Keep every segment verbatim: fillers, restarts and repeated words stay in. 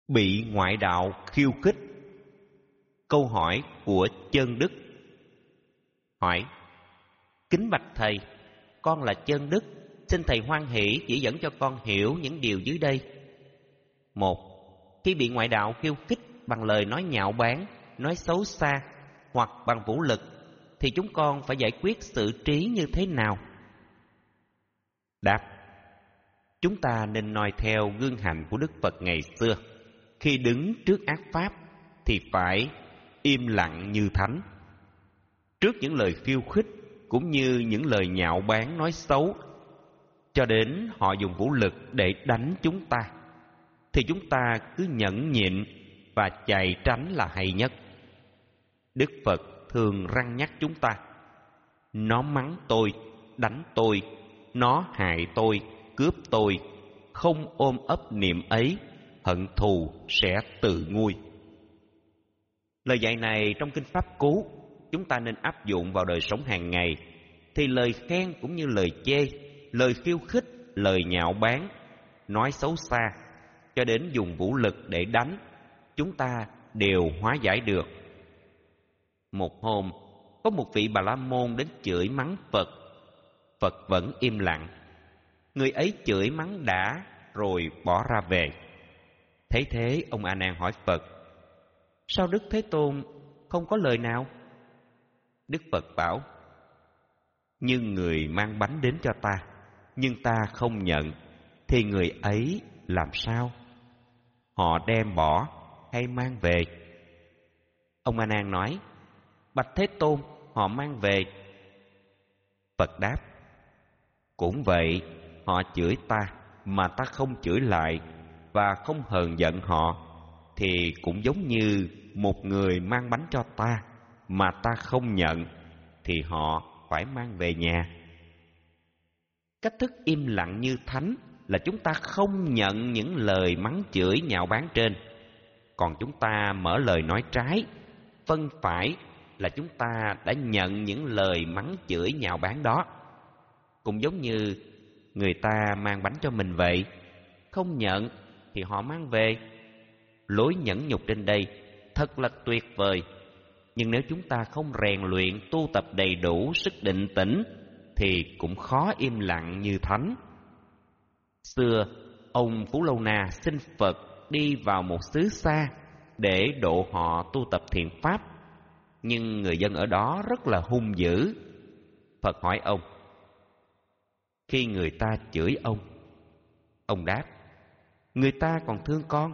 Bị ngoại đạo khiêu khích. Câu hỏi của Chân Đức. Hỏi: Kính bạch thầy, con là Chân Đức, xin thầy hoan hỷ chỉ dẫn cho con hiểu những điều dưới đây. Một, khi bị ngoại đạo khiêu khích bằng lời nói nhạo báng, nói xấu xa hoặc bằng vũ lực, thì chúng con phải giải quyết xử trí như thế nào? Đáp: Chúng ta nên noi theo gương hạnh của Đức Phật ngày xưa. Khi đứng trước ác pháp thì phải im lặng như thánh. Trước những lời khiêu khích cũng như những lời nhạo báng nói xấu, cho đến họ dùng vũ lực để đánh chúng ta, thì chúng ta cứ nhẫn nhịn và chạy tránh là hay nhất. Đức Phật thường răn nhắc chúng ta: Nó mắng tôi, đánh tôi, nó hại tôi, cướp tôi, không ôm ấp niệm ấy, hận thù sẽ tự nguôi. Lời dạy này trong Kinh Pháp Cú chúng ta nên áp dụng vào đời sống hàng ngày, thì lời khen cũng như lời chê, lời khiêu khích, lời nhạo báng, nói xấu xa, cho đến dùng vũ lực để đánh, chúng ta đều hóa giải được. Một hôm, có một vị Bà La Môn đến chửi mắng Phật. Phật vẫn im lặng. Người ấy chửi mắng đã rồi bỏ ra về. Thấy thế, ông A Nan hỏi Phật: Sao Đức Thế Tôn không có lời nào? Đức Phật bảo: Như người mang bánh đến cho ta, nhưng ta không nhận, thì người ấy làm sao? Họ đem bỏ hay mang về? Ông A Nan nói: Bạch Thế Tôn, họ mang về. Phật đáp: Cũng vậy, họ chửi ta mà ta không chửi lại và không hờn giận họ, thì cũng giống như một người mang bánh cho ta mà ta không nhận, thì họ phải mang về nhà. Cách thức im lặng như thánh là chúng ta không nhận những lời mắng chửi nhạo báng trên. Còn chúng ta mở lời nói trái, phân phải là chúng ta đã nhận những lời mắng chửi nhạo báng đó. Cũng giống như người ta mang bánh cho mình vậy, không nhận thì họ mang về. Lối nhẫn nhục trên đây thật là tuyệt vời, nhưng nếu chúng ta không rèn luyện tu tập đầy đủ sức định tĩnh thì cũng khó im lặng như thánh. Xưa, ông Phú Lâu Na xin Phật đi vào một xứ xa để độ họ tu tập thiện pháp, nhưng người dân ở đó rất là hung dữ. Phật hỏi ông: Khi người ta chửi ông, ông đáp: Người ta còn thương con.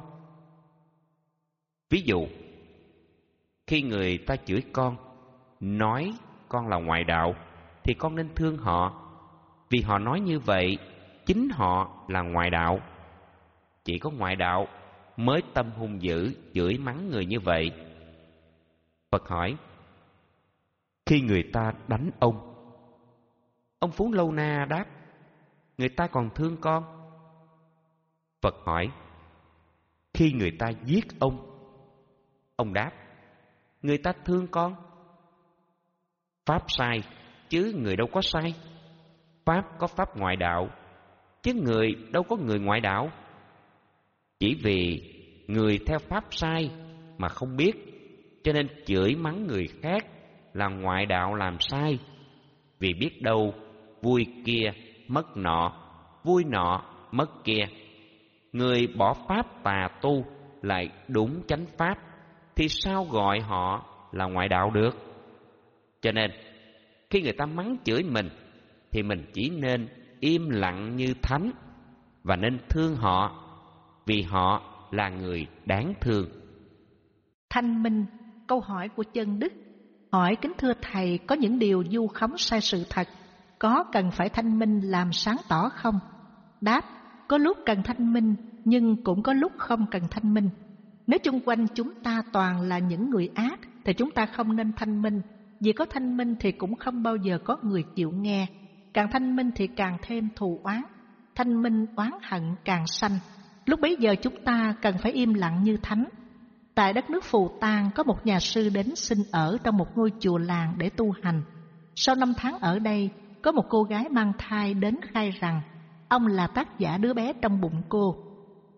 Ví dụ, khi người ta chửi con, nói con là ngoại đạo, thì con nên thương họ, vì họ nói như vậy chính họ là ngoại đạo. Chỉ có ngoại đạo mới tâm hung dữ chửi mắng người như vậy. Phật hỏi: Khi người ta đánh ông, ông Phú Lâu Na đáp: Người ta còn thương con. Phật hỏi: Khi người ta giết ông, ông đáp: Người ta thương con. Pháp sai, chứ người đâu có sai. Pháp có pháp ngoại đạo, chứ người đâu có người ngoại đạo. Chỉ vì người theo pháp sai mà không biết, cho nên chửi mắng người khác là ngoại đạo làm sai. Vì biết đâu vui kia mất nọ, vui nọ mất kia. Người bỏ pháp tà tu lại đúng chánh pháp, thì sao gọi họ là ngoại đạo được? Cho nên khi người ta mắng chửi mình thì mình chỉ nên im lặng như thánh, và nên thương họ, vì họ là người đáng thương. Thanh minh. Câu hỏi của Chân Đức hỏi: Kính thưa thầy, có những điều vu khống sai sự thật, có cần phải thanh minh làm sáng tỏ không? Đáp: Có lúc cần thanh minh, nhưng cũng có lúc không cần thanh minh. Nếu chung quanh chúng ta toàn là những người ác thì chúng ta không nên thanh minh, vì có thanh minh thì cũng không bao giờ có người chịu nghe. Càng thanh minh thì càng thêm thù oán, thanh minh oán hận càng sanh. Lúc bấy giờ chúng ta cần phải im lặng như thánh. Tại đất nước Phù Tang có một nhà sư đến xin ở trong một ngôi chùa làng để tu hành. Sau năm tháng ở đây, có một cô gái mang thai đến khai rằng ông là tác giả đứa bé trong bụng cô.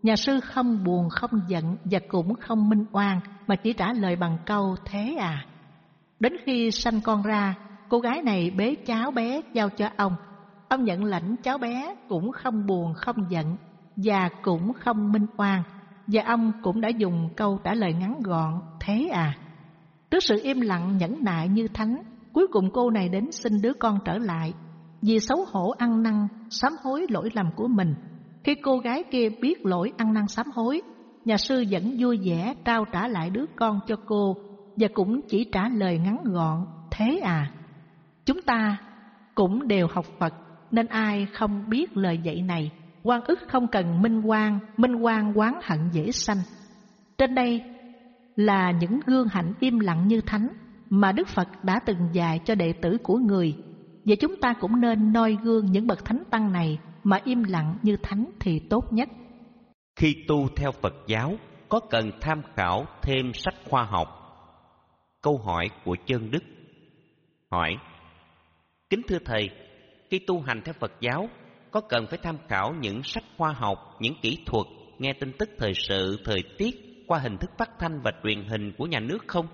Nhà sư không buồn không giận và cũng không minh oan, mà chỉ trả lời bằng câu thế à. Đến khi sanh con ra, cô gái này bế cháu bé giao cho ông. Ông nhận lãnh cháu bé, cũng không buồn không giận và cũng không minh oan, và ông cũng đã dùng câu trả lời ngắn gọn thế à. Trước sự im lặng nhẫn nại như thánh, cuối cùng cô này đến xin đứa con trở lại. Vì xấu hổ ăn năn sám hối lỗi lầm của mình, khi cô gái kia biết lỗi ăn năn sám hối, nhà sư vẫn vui vẻ trao trả lại đứa con cho cô, và cũng chỉ trả lời ngắn gọn thế à. Chúng ta cũng đều học Phật, nên ai không biết lời dạy này, oan ức không cần minh oan, minh oan oán hận dễ sanh. Trên đây là những gương hạnh im lặng như thánh mà Đức Phật đã từng dạy cho đệ tử của người. Vậy chúng ta cũng nên noi gương những bậc thánh tăng này mà im lặng như thánh thì tốt nhất. Khi tu theo Phật giáo, có cần tham khảo thêm sách khoa học? Câu hỏi của Chân Đức. Hỏi: kính thưa Thầy, khi tu hành theo Phật giáo, có cần phải tham khảo những sách khoa học, những kỹ thuật, nghe tin tức thời sự, thời tiết qua hình thức phát thanh và truyền hình của nhà nước không?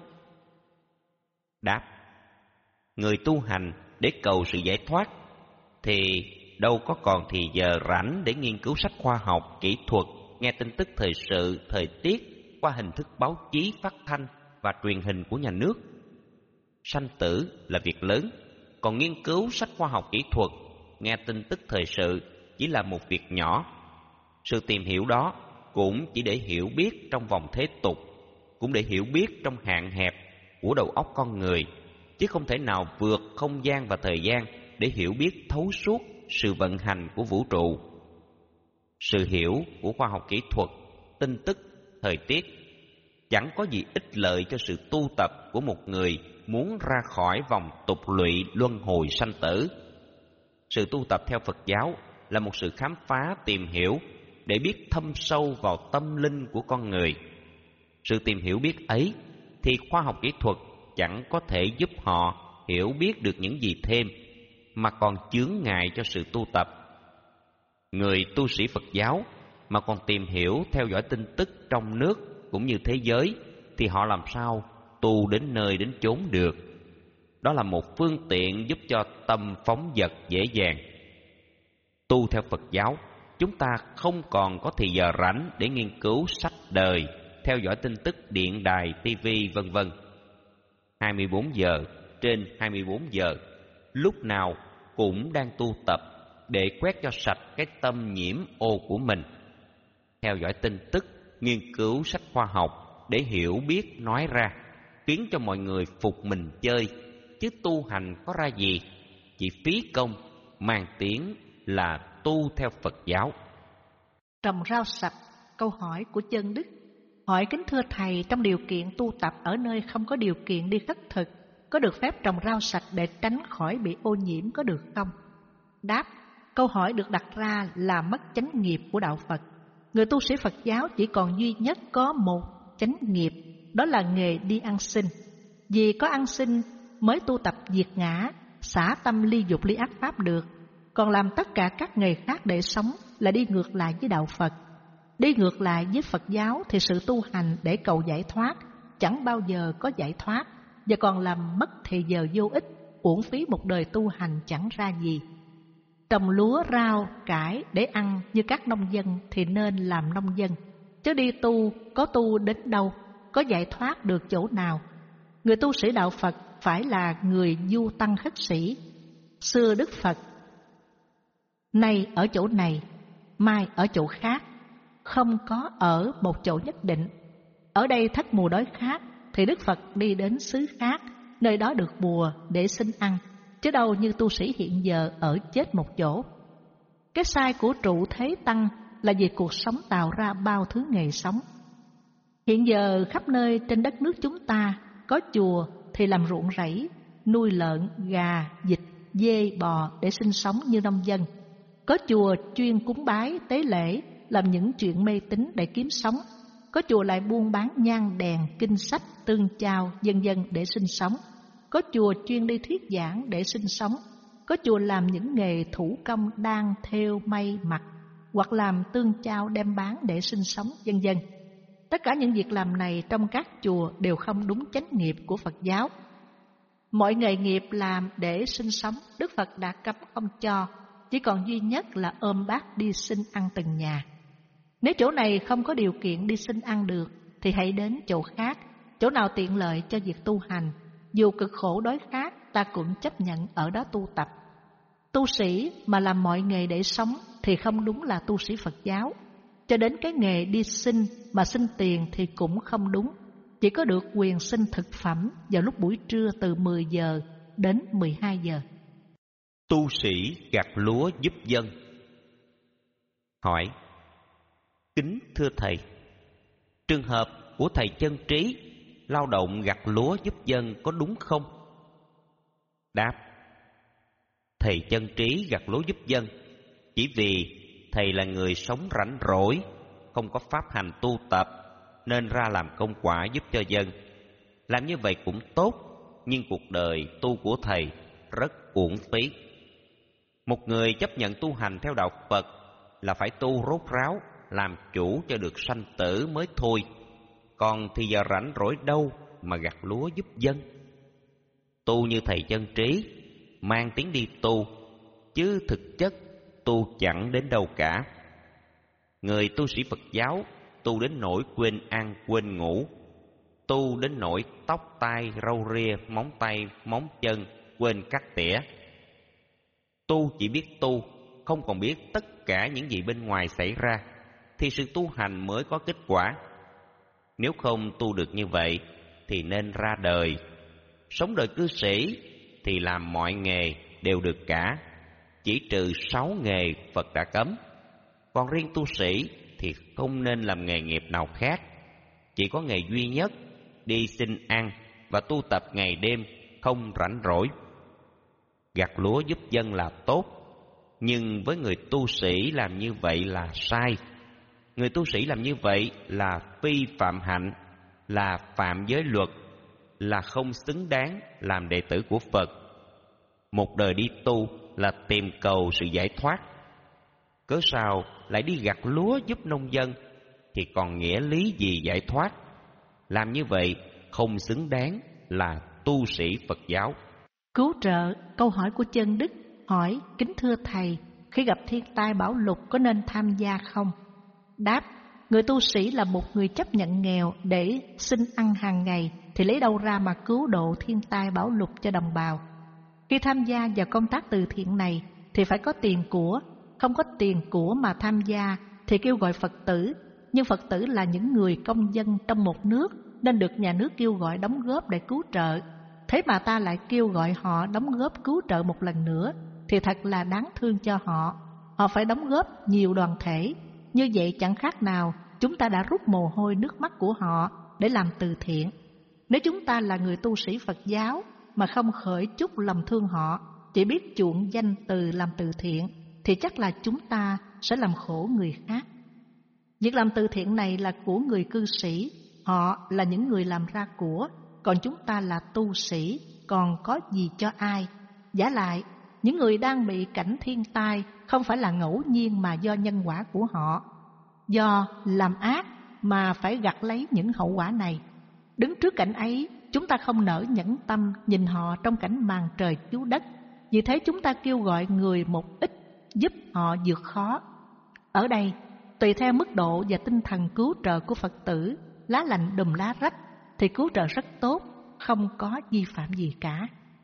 Đáp: người tu hành để cầu sự giải thoát thì đâu có còn thì giờ rảnh để nghiên cứu sách khoa học, kỹ thuật, nghe tin tức thời sự, thời tiết qua hình thức báo chí, phát thanh và truyền hình của nhà nước. Sanh tử là việc lớn, còn nghiên cứu sách khoa học kỹ thuật, nghe tin tức thời sự chỉ là một việc nhỏ. Sự tìm hiểu đó cũng chỉ để hiểu biết trong vòng thế tục, cũng để hiểu biết trong hạn hẹp của đầu óc con người, chứ không thể nào vượt không gian và thời gian để hiểu biết thấu suốt sự vận hành của vũ trụ. Sự hiểu của khoa học kỹ thuật, tin tức, thời tiết chẳng có gì ích lợi cho sự tu tập của một người muốn ra khỏi vòng tục lụy luân hồi sanh tử. Sự tu tập theo Phật giáo là một sự khám phá, tìm hiểu để biết thâm sâu vào tâm linh của con người. Sự tìm hiểu biết ấy thì khoa học kỹ thuật chẳng có thể giúp họ hiểu biết được những gì thêm, mà còn chướng ngại cho sự tu tập. Người tu sĩ Phật giáo mà còn tìm hiểu, theo dõi tin tức trong nước cũng như thế giới, thì họ làm sao tu đến nơi đến chốn được. Đó là một phương tiện giúp cho tâm phóng dật dễ dàng. Tu theo Phật giáo, chúng ta không còn có thì giờ rảnh để nghiên cứu sách đời, theo dõi tin tức điện đài, tivi vân vân. hai mươi bốn giờ trên hai mươi bốn giờ, lúc nào cũng đang tu tập để quét cho sạch cái tâm nhiễm ô của mình. Theo dõi tin tức, nghiên cứu sách khoa học để hiểu biết nói ra, khiến cho mọi người phục mình chơi, chứ tu hành có ra gì, chỉ phí công, mang tiếng là tu theo Phật giáo. Trồng rau sạch. Câu hỏi của Chân Đức. Hỏi kính thưa Thầy, trong điều kiện tu tập ở nơi không có điều kiện đi khất thực, có được phép trồng rau sạch để tránh khỏi bị ô nhiễm có được không? Đáp: câu hỏi được đặt ra là mất chánh nghiệp của đạo Phật. Người tu sĩ Phật giáo chỉ còn duy nhất có một chánh nghiệp, đó là nghề đi ăn xin. Vì có ăn xin mới tu tập diệt ngã, xả tâm ly dục ly ác pháp được. Còn làm tất cả các nghề khác để sống là đi ngược lại với đạo Phật. Đi ngược lại với Phật giáo thì sự tu hành để cầu giải thoát chẳng bao giờ có giải thoát, và còn làm mất thời giờ vô ích, uổng phí một đời tu hành chẳng ra gì. Trồng lúa, rau, cải để ăn như các nông dân thì nên làm nông dân, chứ đi tu có tu đến đâu, có giải thoát được chỗ nào. Người tu sĩ đạo Phật phải là người du tăng khất sĩ. Xưa Đức Phật nay ở chỗ này, mai ở chỗ khác, không có ở một chỗ nhất định. Ở đây thất mùa đói khát thì Đức Phật đi đến xứ khác, nơi đó được mùa để xin ăn, chứ đâu như tu sĩ hiện giờ ở chết một chỗ. Cái sai của trụ thế tăng là vì cuộc sống tạo ra bao thứ nghề sống. Hiện giờ khắp nơi trên đất nước chúng ta có chùa thì làm ruộng rẫy, nuôi lợn, gà, vịt, dê, bò để sinh sống như nông dân. Có chùa chuyên cúng bái, tế lễ, làm những chuyện mê tín để kiếm sống. Có chùa lại buôn bán nhang đèn, kinh sách, tương chao, vân vân để sinh sống. Có chùa chuyên đi thuyết giảng để sinh sống. Có chùa làm những nghề thủ công đan, thêu, may, mặc. hoặc làm tương chao đem bán để sinh sống, vân vân. Tất cả những việc làm này trong các chùa đều không đúng chánh nghiệp của Phật giáo. Mọi nghề nghiệp làm để sinh sống, Đức Phật đã cấm không cho, chỉ còn duy nhất là ôm bát đi xin ăn từng nhà. Nếu chỗ này không có điều kiện đi xin ăn được, thì hãy đến chỗ khác, chỗ nào tiện lợi cho việc tu hành. Dù cực khổ đói khát, ta cũng chấp nhận ở đó tu tập. Tu sĩ mà làm mọi nghề để sống thì không đúng là tu sĩ Phật giáo. Cho đến cái nghề đi xin mà xin tiền thì cũng không đúng. Chỉ có được quyền xin thực phẩm vào lúc buổi trưa từ mười giờ đến mười hai giờ. Tu sĩ gặt lúa giúp dân. Hỏi: kính thưa thầy, trường hợp của thầy Chân Trí lao động gặt lúa giúp dân có đúng không? Đáp: thầy Chân Trí gặt lúa giúp dân chỉ vì thầy là người sống rảnh rỗi, không có pháp hành tu tập, nên ra làm công quả giúp cho dân. Làm như vậy cũng tốt, nhưng cuộc đời tu của thầy rất uổng phí. Một người chấp nhận tu hành theo đạo Phật là phải tu rốt ráo, làm chủ cho được sanh tử mới thôi. Còn thì giờ rảnh rỗi đâu mà gặt lúa giúp dân? Tu như thầy Chân Trí, mang tiếng đi tu, chứ thực chất tu chẳng đến đâu cả. Người tu sĩ Phật giáo tu đến nỗi quên ăn quên ngủ, tu đến nỗi tóc tai râu ria, móng tay móng chân quên cắt tỉa. Tu chỉ biết tu, không còn biết tất cả những gì bên ngoài xảy ra, thì sự tu hành mới có kết quả. Nếu không tu được như vậy thì nên ra đời. Sống đời cư sĩ thì làm mọi nghề đều được cả, chỉ trừ sáu nghề Phật đã cấm. Còn riêng tu sĩ thì không nên làm nghề nghiệp nào khác, chỉ có nghề duy nhất đi xin ăn và tu tập ngày đêm, không rảnh rỗi. Gặt lúa giúp dân là tốt, nhưng với người tu sĩ làm như vậy là sai. Người tu sĩ làm như vậy là phi phạm hạnh, là phạm giới luật, là không xứng đáng làm đệ tử của Phật. Một đời đi tu là tìm cầu sự giải thoát, cớ sao lại đi gặt lúa giúp nông dân, thì còn nghĩa lý gì giải thoát? Làm như vậy không xứng đáng là tu sĩ Phật giáo. Cứu trợ, câu hỏi của Chân Đức hỏi: kính thưa thầy, khi gặp thiên tai bão lụt có nên tham gia không? Đáp: người tu sĩ là một người chấp nhận nghèo để xin ăn hàng ngày, thì lấy đâu ra mà cứu độ thiên tai bão lụt cho đồng bào? Khi tham gia vào công tác từ thiện này thì phải có tiền của, không có tiền của mà tham gia thì kêu gọi Phật tử. Nhưng Phật tử là những người công dân trong một nước, nên được nhà nước kêu gọi đóng góp để cứu trợ. Thế mà ta lại kêu gọi họ đóng góp cứu trợ một lần nữa, thì thật là đáng thương cho họ. Họ phải đóng góp nhiều đoàn thể. Như vậy chẳng khác nào chúng ta đã rút mồ hôi nước mắt của họ để làm từ thiện. Nếu chúng ta là người tu sĩ Phật giáo mà không khởi chút lòng thương họ, chỉ biết chuộng danh từ làm từ thiện, thì chắc là chúng ta sẽ làm khổ người khác. Việc làm từ thiện này là của người cư sĩ, họ là những người làm ra của, còn chúng ta là tu sĩ, còn có gì cho ai? Vả lại, những người đang bị cảnh thiên tai không phải là ngẫu nhiên mà do nhân quả của họ, do làm ác mà phải gặt lấy những hậu quả này. Đứng trước cảnh ấy, chúng ta không nỡ nhẫn tâm nhìn họ trong cảnh màn trời chiếu đất. Vì thế chúng ta kêu gọi người một ít, giúp họ vượt khó. Ở đây, tùy theo mức độ và tinh thần cứu trợ của Phật tử, lá lành đùm lá rách, thì cứu trợ rất tốt, không có vi phạm gì cả.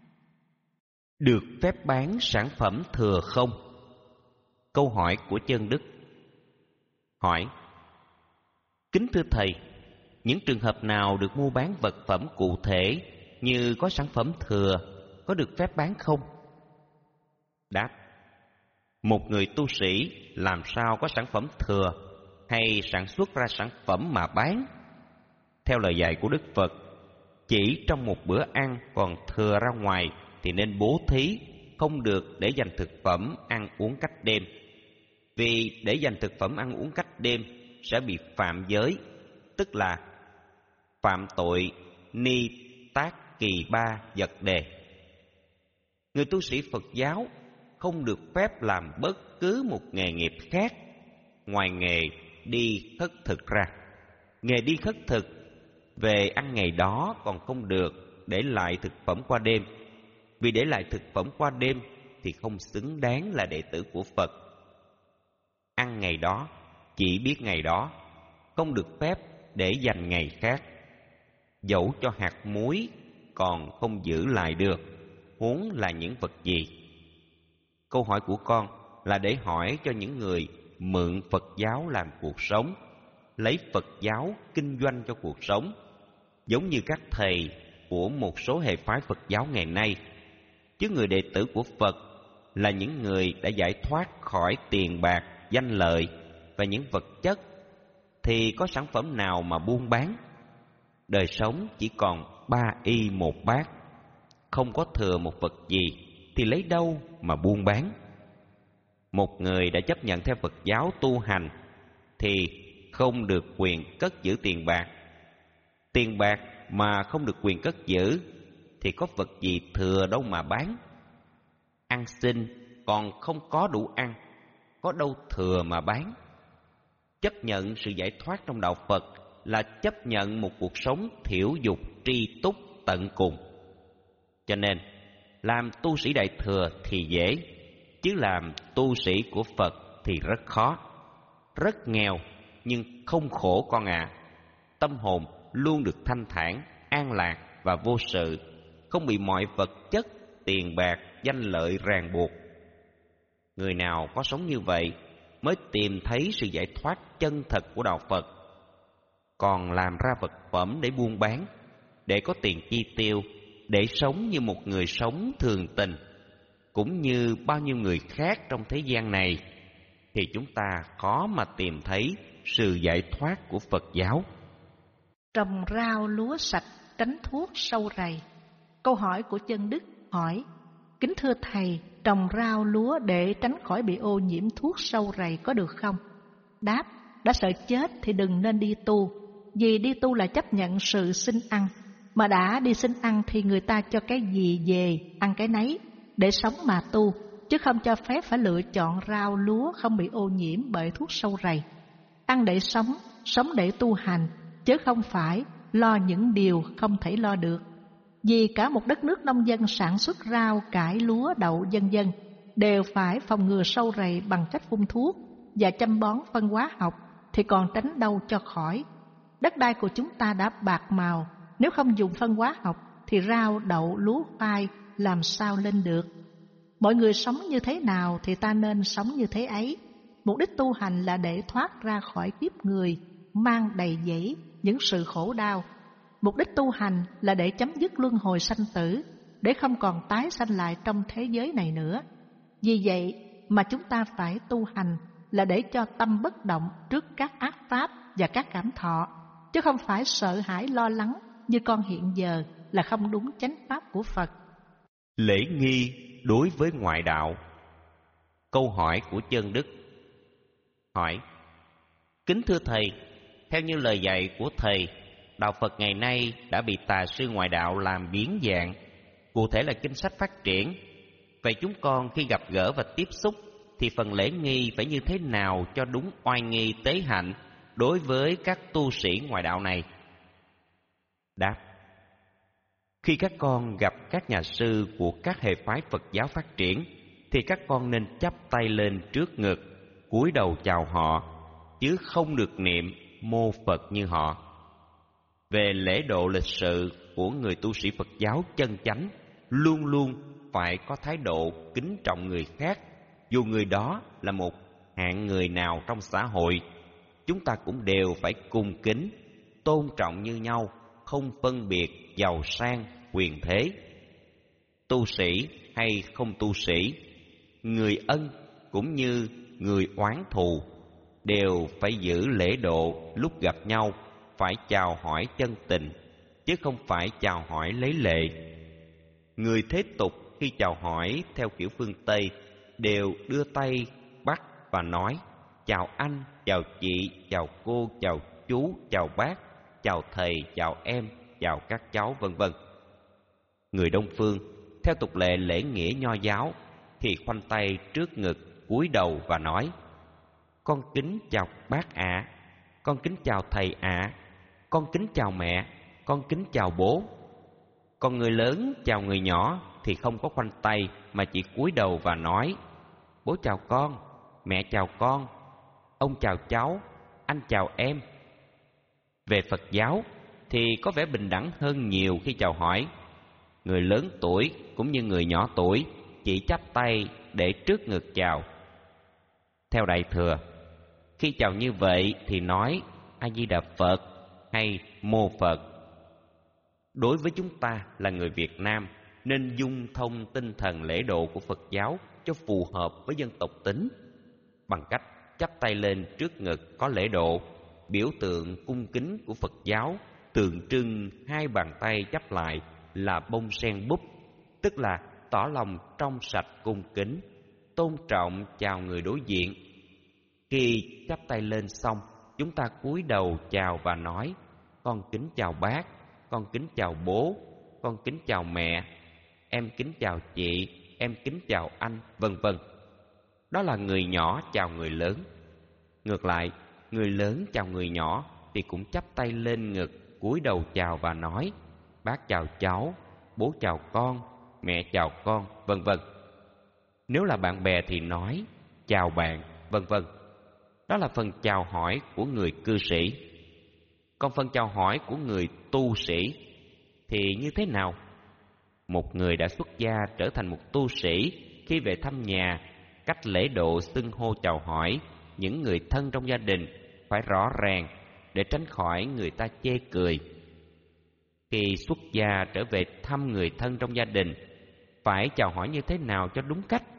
Được phép bán sản phẩm thừa không? Câu hỏi của Chân Đức. Hỏi: kính thưa thầy, những trường hợp nào được mua bán vật phẩm cụ thể như có sản phẩm thừa có được phép bán không? Đáp: một người tu sĩ làm sao có sản phẩm thừa hay sản xuất ra sản phẩm mà bán? Theo lời dạy của Đức Phật, chỉ trong một bữa ăn còn thừa ra ngoài thì nên bố thí, không được để dành thực phẩm ăn uống cách đêm. Vì để dành thực phẩm ăn uống cách đêm sẽ bị phạm giới, tức là phạm tội ni tác kỳ ba vật đề. Người tu sĩ Phật giáo không được phép làm bất cứ một nghề nghiệp khác, ngoài nghề đi khất thực ra. Nghề đi khất thực, về ăn ngày đó còn không được để lại thực phẩm qua đêm, vì để lại thực phẩm qua đêm thì không xứng đáng là đệ tử của Phật. Ăn ngày đó, chỉ biết ngày đó, không được phép để dành ngày khác. Dẫu cho hạt muối còn không giữ lại được, huống là những vật gì? Câu hỏi của con là để hỏi cho những người mượn Phật giáo làm cuộc sống, lấy Phật giáo kinh doanh cho cuộc sống, giống như các thầy của một số hệ phái Phật giáo ngày nay. Chứ người đệ tử của Phật là những người đã giải thoát khỏi tiền bạc, danh lợi và những vật chất, thì có sản phẩm nào mà buôn bán? Đời sống chỉ còn ba y một bát, không có thừa một vật gì thì lấy đâu mà buôn bán? Một người đã chấp nhận theo Phật giáo tu hành thì không được quyền cất giữ tiền bạc. Tiền bạc mà không được quyền cất giữ thì có vật gì thừa đâu mà bán? Ăn xin còn không có đủ ăn, có đâu thừa mà bán? Chấp nhận sự giải thoát trong đạo Phật là chấp nhận một cuộc sống thiểu dục tri túc tận cùng. Cho nên, làm tu sĩ đại thừa thì dễ, chứ làm tu sĩ của Phật thì rất khó. Rất nghèo nhưng không khổ con ạ. À. Tâm hồn luôn được thanh thản, an lạc và vô sự, không bị mọi vật chất, tiền bạc, danh lợi ràng buộc. Người nào có sống như vậy mới tìm thấy sự giải thoát chân thật của đạo Phật. Còn làm ra vật phẩm để buôn bán, để có tiền chi tiêu, để sống như một người sống thường tình, cũng như bao nhiêu người khác trong thế gian này, thì chúng ta khó mà tìm thấy sự giải thoát của Phật giáo. Trồng rau lúa sạch, tránh thuốc sâu rầy. Câu hỏi của Chân Đức hỏi: kính thưa Thầy, trồng rau lúa để tránh khỏi bị ô nhiễm thuốc sâu rầy có được không? Đáp: đã sợ chết thì đừng nên đi tu, vì đi tu là chấp nhận sự xin ăn, mà đã đi xin ăn thì người ta cho cái gì về ăn cái nấy, để sống mà tu, chứ không cho phép phải lựa chọn rau lúa không bị ô nhiễm bởi thuốc sâu rầy. Ăn để sống, sống để tu hành, chứ không phải lo những điều không thể lo được. Vì cả một đất nước nông dân sản xuất rau, cải, lúa, đậu vân vân đều phải phòng ngừa sâu rầy bằng cách phun thuốc và chăm bón phân hóa học, thì còn tránh đâu cho khỏi. Đất đai của chúng ta đã bạc màu, nếu không dùng phân hóa học thì rau, đậu, lúa, khoai làm sao lên được. Mọi người sống như thế nào thì ta nên sống như thế ấy. Mục đích tu hành là để thoát ra khỏi kiếp người mang đầy dẫy những sự khổ đau. Mục đích tu hành là để chấm dứt luân hồi sanh tử, để không còn tái sanh lại trong thế giới này nữa. Vì vậy mà chúng ta phải tu hành là để cho tâm bất động trước các ác pháp và các cảm thọ, chứ không phải sợ hãi lo lắng như con hiện giờ là không đúng chánh pháp của Phật. Lễ nghi đối với ngoại đạo. Câu hỏi của Chân Đức hỏi: kính thưa Thầy, theo như lời dạy của Thầy, đạo Phật ngày nay đã bị tà sư ngoại đạo làm biến dạng, cụ thể là kinh sách phát triển. Vậy chúng con khi gặp gỡ và tiếp xúc thì phần lễ nghi phải như thế nào cho đúng oai nghi tế hạnh đối với các tu sĩ ngoại đạo này? Đáp: khi các con gặp các nhà sư của các hệ phái Phật giáo phát triển thì các con nên chắp tay lên trước ngực, cúi đầu chào họ, chứ không được niệm mô Phật như họ. Về lễ độ lịch sự của người tu sĩ Phật giáo chân chánh, luôn luôn phải có thái độ kính trọng người khác, dù người đó là một hạng người nào trong xã hội. Chúng ta cũng đều phải cung kính, tôn trọng như nhau, không phân biệt giàu sang, quyền thế. Tu sĩ hay không tu sĩ, người ân cũng như người oán thù đều phải giữ lễ độ lúc gặp nhau, phải chào hỏi chân tình, chứ không phải chào hỏi lấy lệ. Người thế tục khi chào hỏi theo kiểu phương Tây đều đưa tay bắt và nói chào anh, chào chị, chào cô, chào chú, chào bác, chào thầy, chào em, chào các cháu, vân vân. Người Đông phương theo tục lệ lễ nghĩa nho giáo thì khoanh tay trước ngực, cúi đầu và nói: con kính chào bác ạ, con kính chào thầy ạ, con kính chào mẹ, con kính chào bố. Còn người lớn chào người nhỏ thì không có khoanh tay mà chỉ cúi đầu và nói: bố chào con, mẹ chào con, ông chào cháu, anh chào em. Về Phật giáo thì có vẻ bình đẳng hơn nhiều khi chào hỏi. Người lớn tuổi cũng như người nhỏ tuổi chỉ chắp tay để trước ngực chào. Theo Đại Thừa, khi chào như vậy thì nói A Di Đà Phật hay Mô Phật. Đối với chúng ta là người Việt Nam nên dung thông tinh thần lễ độ của Phật giáo cho phù hợp với dân tộc tính, bằng cách chắp tay lên trước ngực có lễ độ, biểu tượng cung kính của Phật giáo, tượng trưng hai bàn tay chắp lại là bông sen búp, tức là tỏ lòng trong sạch cung kính, tôn trọng chào người đối diện. Khi chắp tay lên xong, chúng ta cúi đầu chào và nói: con kính chào bác, con kính chào bố, con kính chào mẹ, em kính chào chị, em kính chào anh, vân vân. Đó là người nhỏ chào người lớn. Ngược lại, người lớn chào người nhỏ thì cũng chắp tay lên ngực, cúi đầu chào và nói: bác chào cháu, bố chào con, mẹ chào con, vân vân. Nếu là bạn bè thì nói chào bạn, vân vân. Đó là phần chào hỏi của người cư sĩ. Còn phần chào hỏi của người tu sĩ thì như thế nào? Một người đã xuất gia trở thành một tu sĩ, khi về thăm nhà, cách lễ độ xưng hô chào hỏi những người thân trong gia đình phải rõ ràng để tránh khỏi người ta chê cười. Khi xuất gia trở về thăm người thân trong gia đình, phải chào hỏi như thế nào cho đúng cách?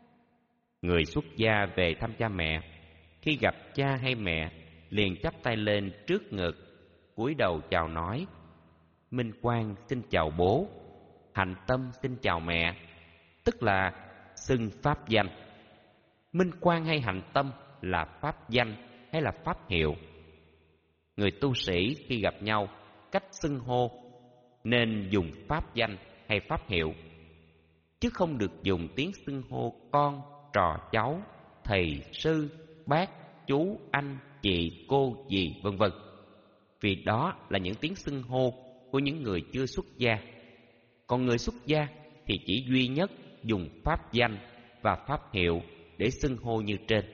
Người xuất gia về thăm cha mẹ, khi gặp cha hay mẹ liền chắp tay lên trước ngực, cúi đầu chào nói: Minh Quang xin chào bố, Hạnh Tâm xin chào mẹ, tức là xưng pháp danh. Minh Quang hay Hạnh Tâm là pháp danh hay là pháp hiệu? Người tu sĩ khi gặp nhau, cách xưng hô nên dùng pháp danh hay pháp hiệu, chứ không được dùng tiếng xưng hô con, trò, cháu, thầy, sư, bác, chú, anh, chị, cô, dì, vân vân. Vì đó là những tiếng xưng hô của những người chưa xuất gia. Còn người xuất gia thì chỉ duy nhất dùng pháp danh và pháp hiệu để xưng hô như trên.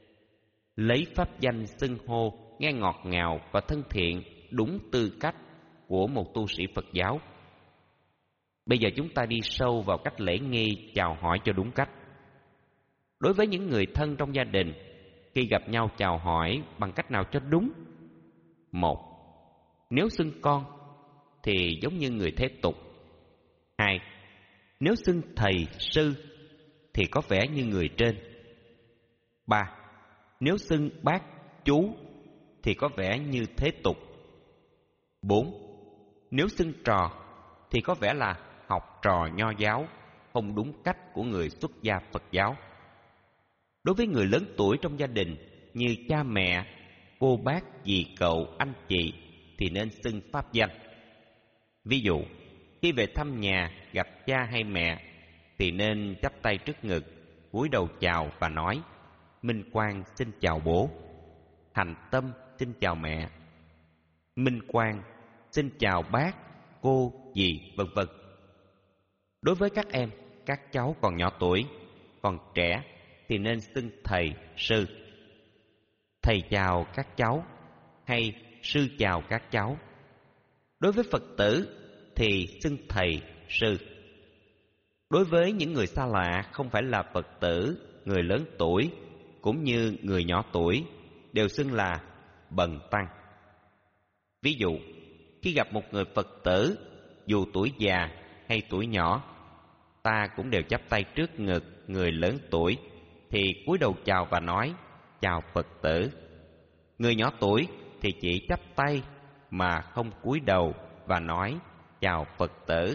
Lấy pháp danh xưng hô nghe ngọt ngào và thân thiện, đúng tư cách của một tu sĩ Phật giáo. Bây giờ chúng ta đi sâu vào cách lễ nghi chào hỏi cho đúng cách. Đối với những người thân trong gia đình, khi gặp nhau chào hỏi bằng cách nào cho đúng? Một, nếu xưng con thì giống như người thế tục. Hai, nếu xưng thầy, sư thì có vẻ như người trên. Ba, nếu xưng bác, chú thì có vẻ như thế tục. Bốn, nếu xưng trò thì có vẻ là học trò nho giáo, không đúng cách của người xuất gia Phật giáo. Đối với người lớn tuổi trong gia đình như cha mẹ, cô bác, dì cậu, anh chị thì nên xưng pháp danh. Ví dụ, khi về thăm nhà gặp cha hay mẹ thì nên chắp tay trước ngực, cúi đầu chào và nói: Minh Quang xin chào bố, Hạnh Tâm xin chào mẹ, Minh Quang xin chào bác, cô, dì, vân vân. Đối với các em, các cháu còn nhỏ tuổi, còn trẻ thì nên xưng thầy, sư. Thầy chào các cháu hay sư chào các cháu. Đối với Phật tử thì xưng thầy, sư. Đối với những người xa lạ không phải là Phật tử, người lớn tuổi cũng như người nhỏ tuổi đều xưng là bần tăng. Ví dụ, khi gặp một người Phật tử, dù tuổi già hay tuổi nhỏ, ta cũng đều chắp tay trước ngực người lớn tuổi thì cúi đầu chào và nói: chào Phật tử. Người nhỏ tuổi thì chỉ chắp tay mà không cúi đầu và nói: chào Phật tử.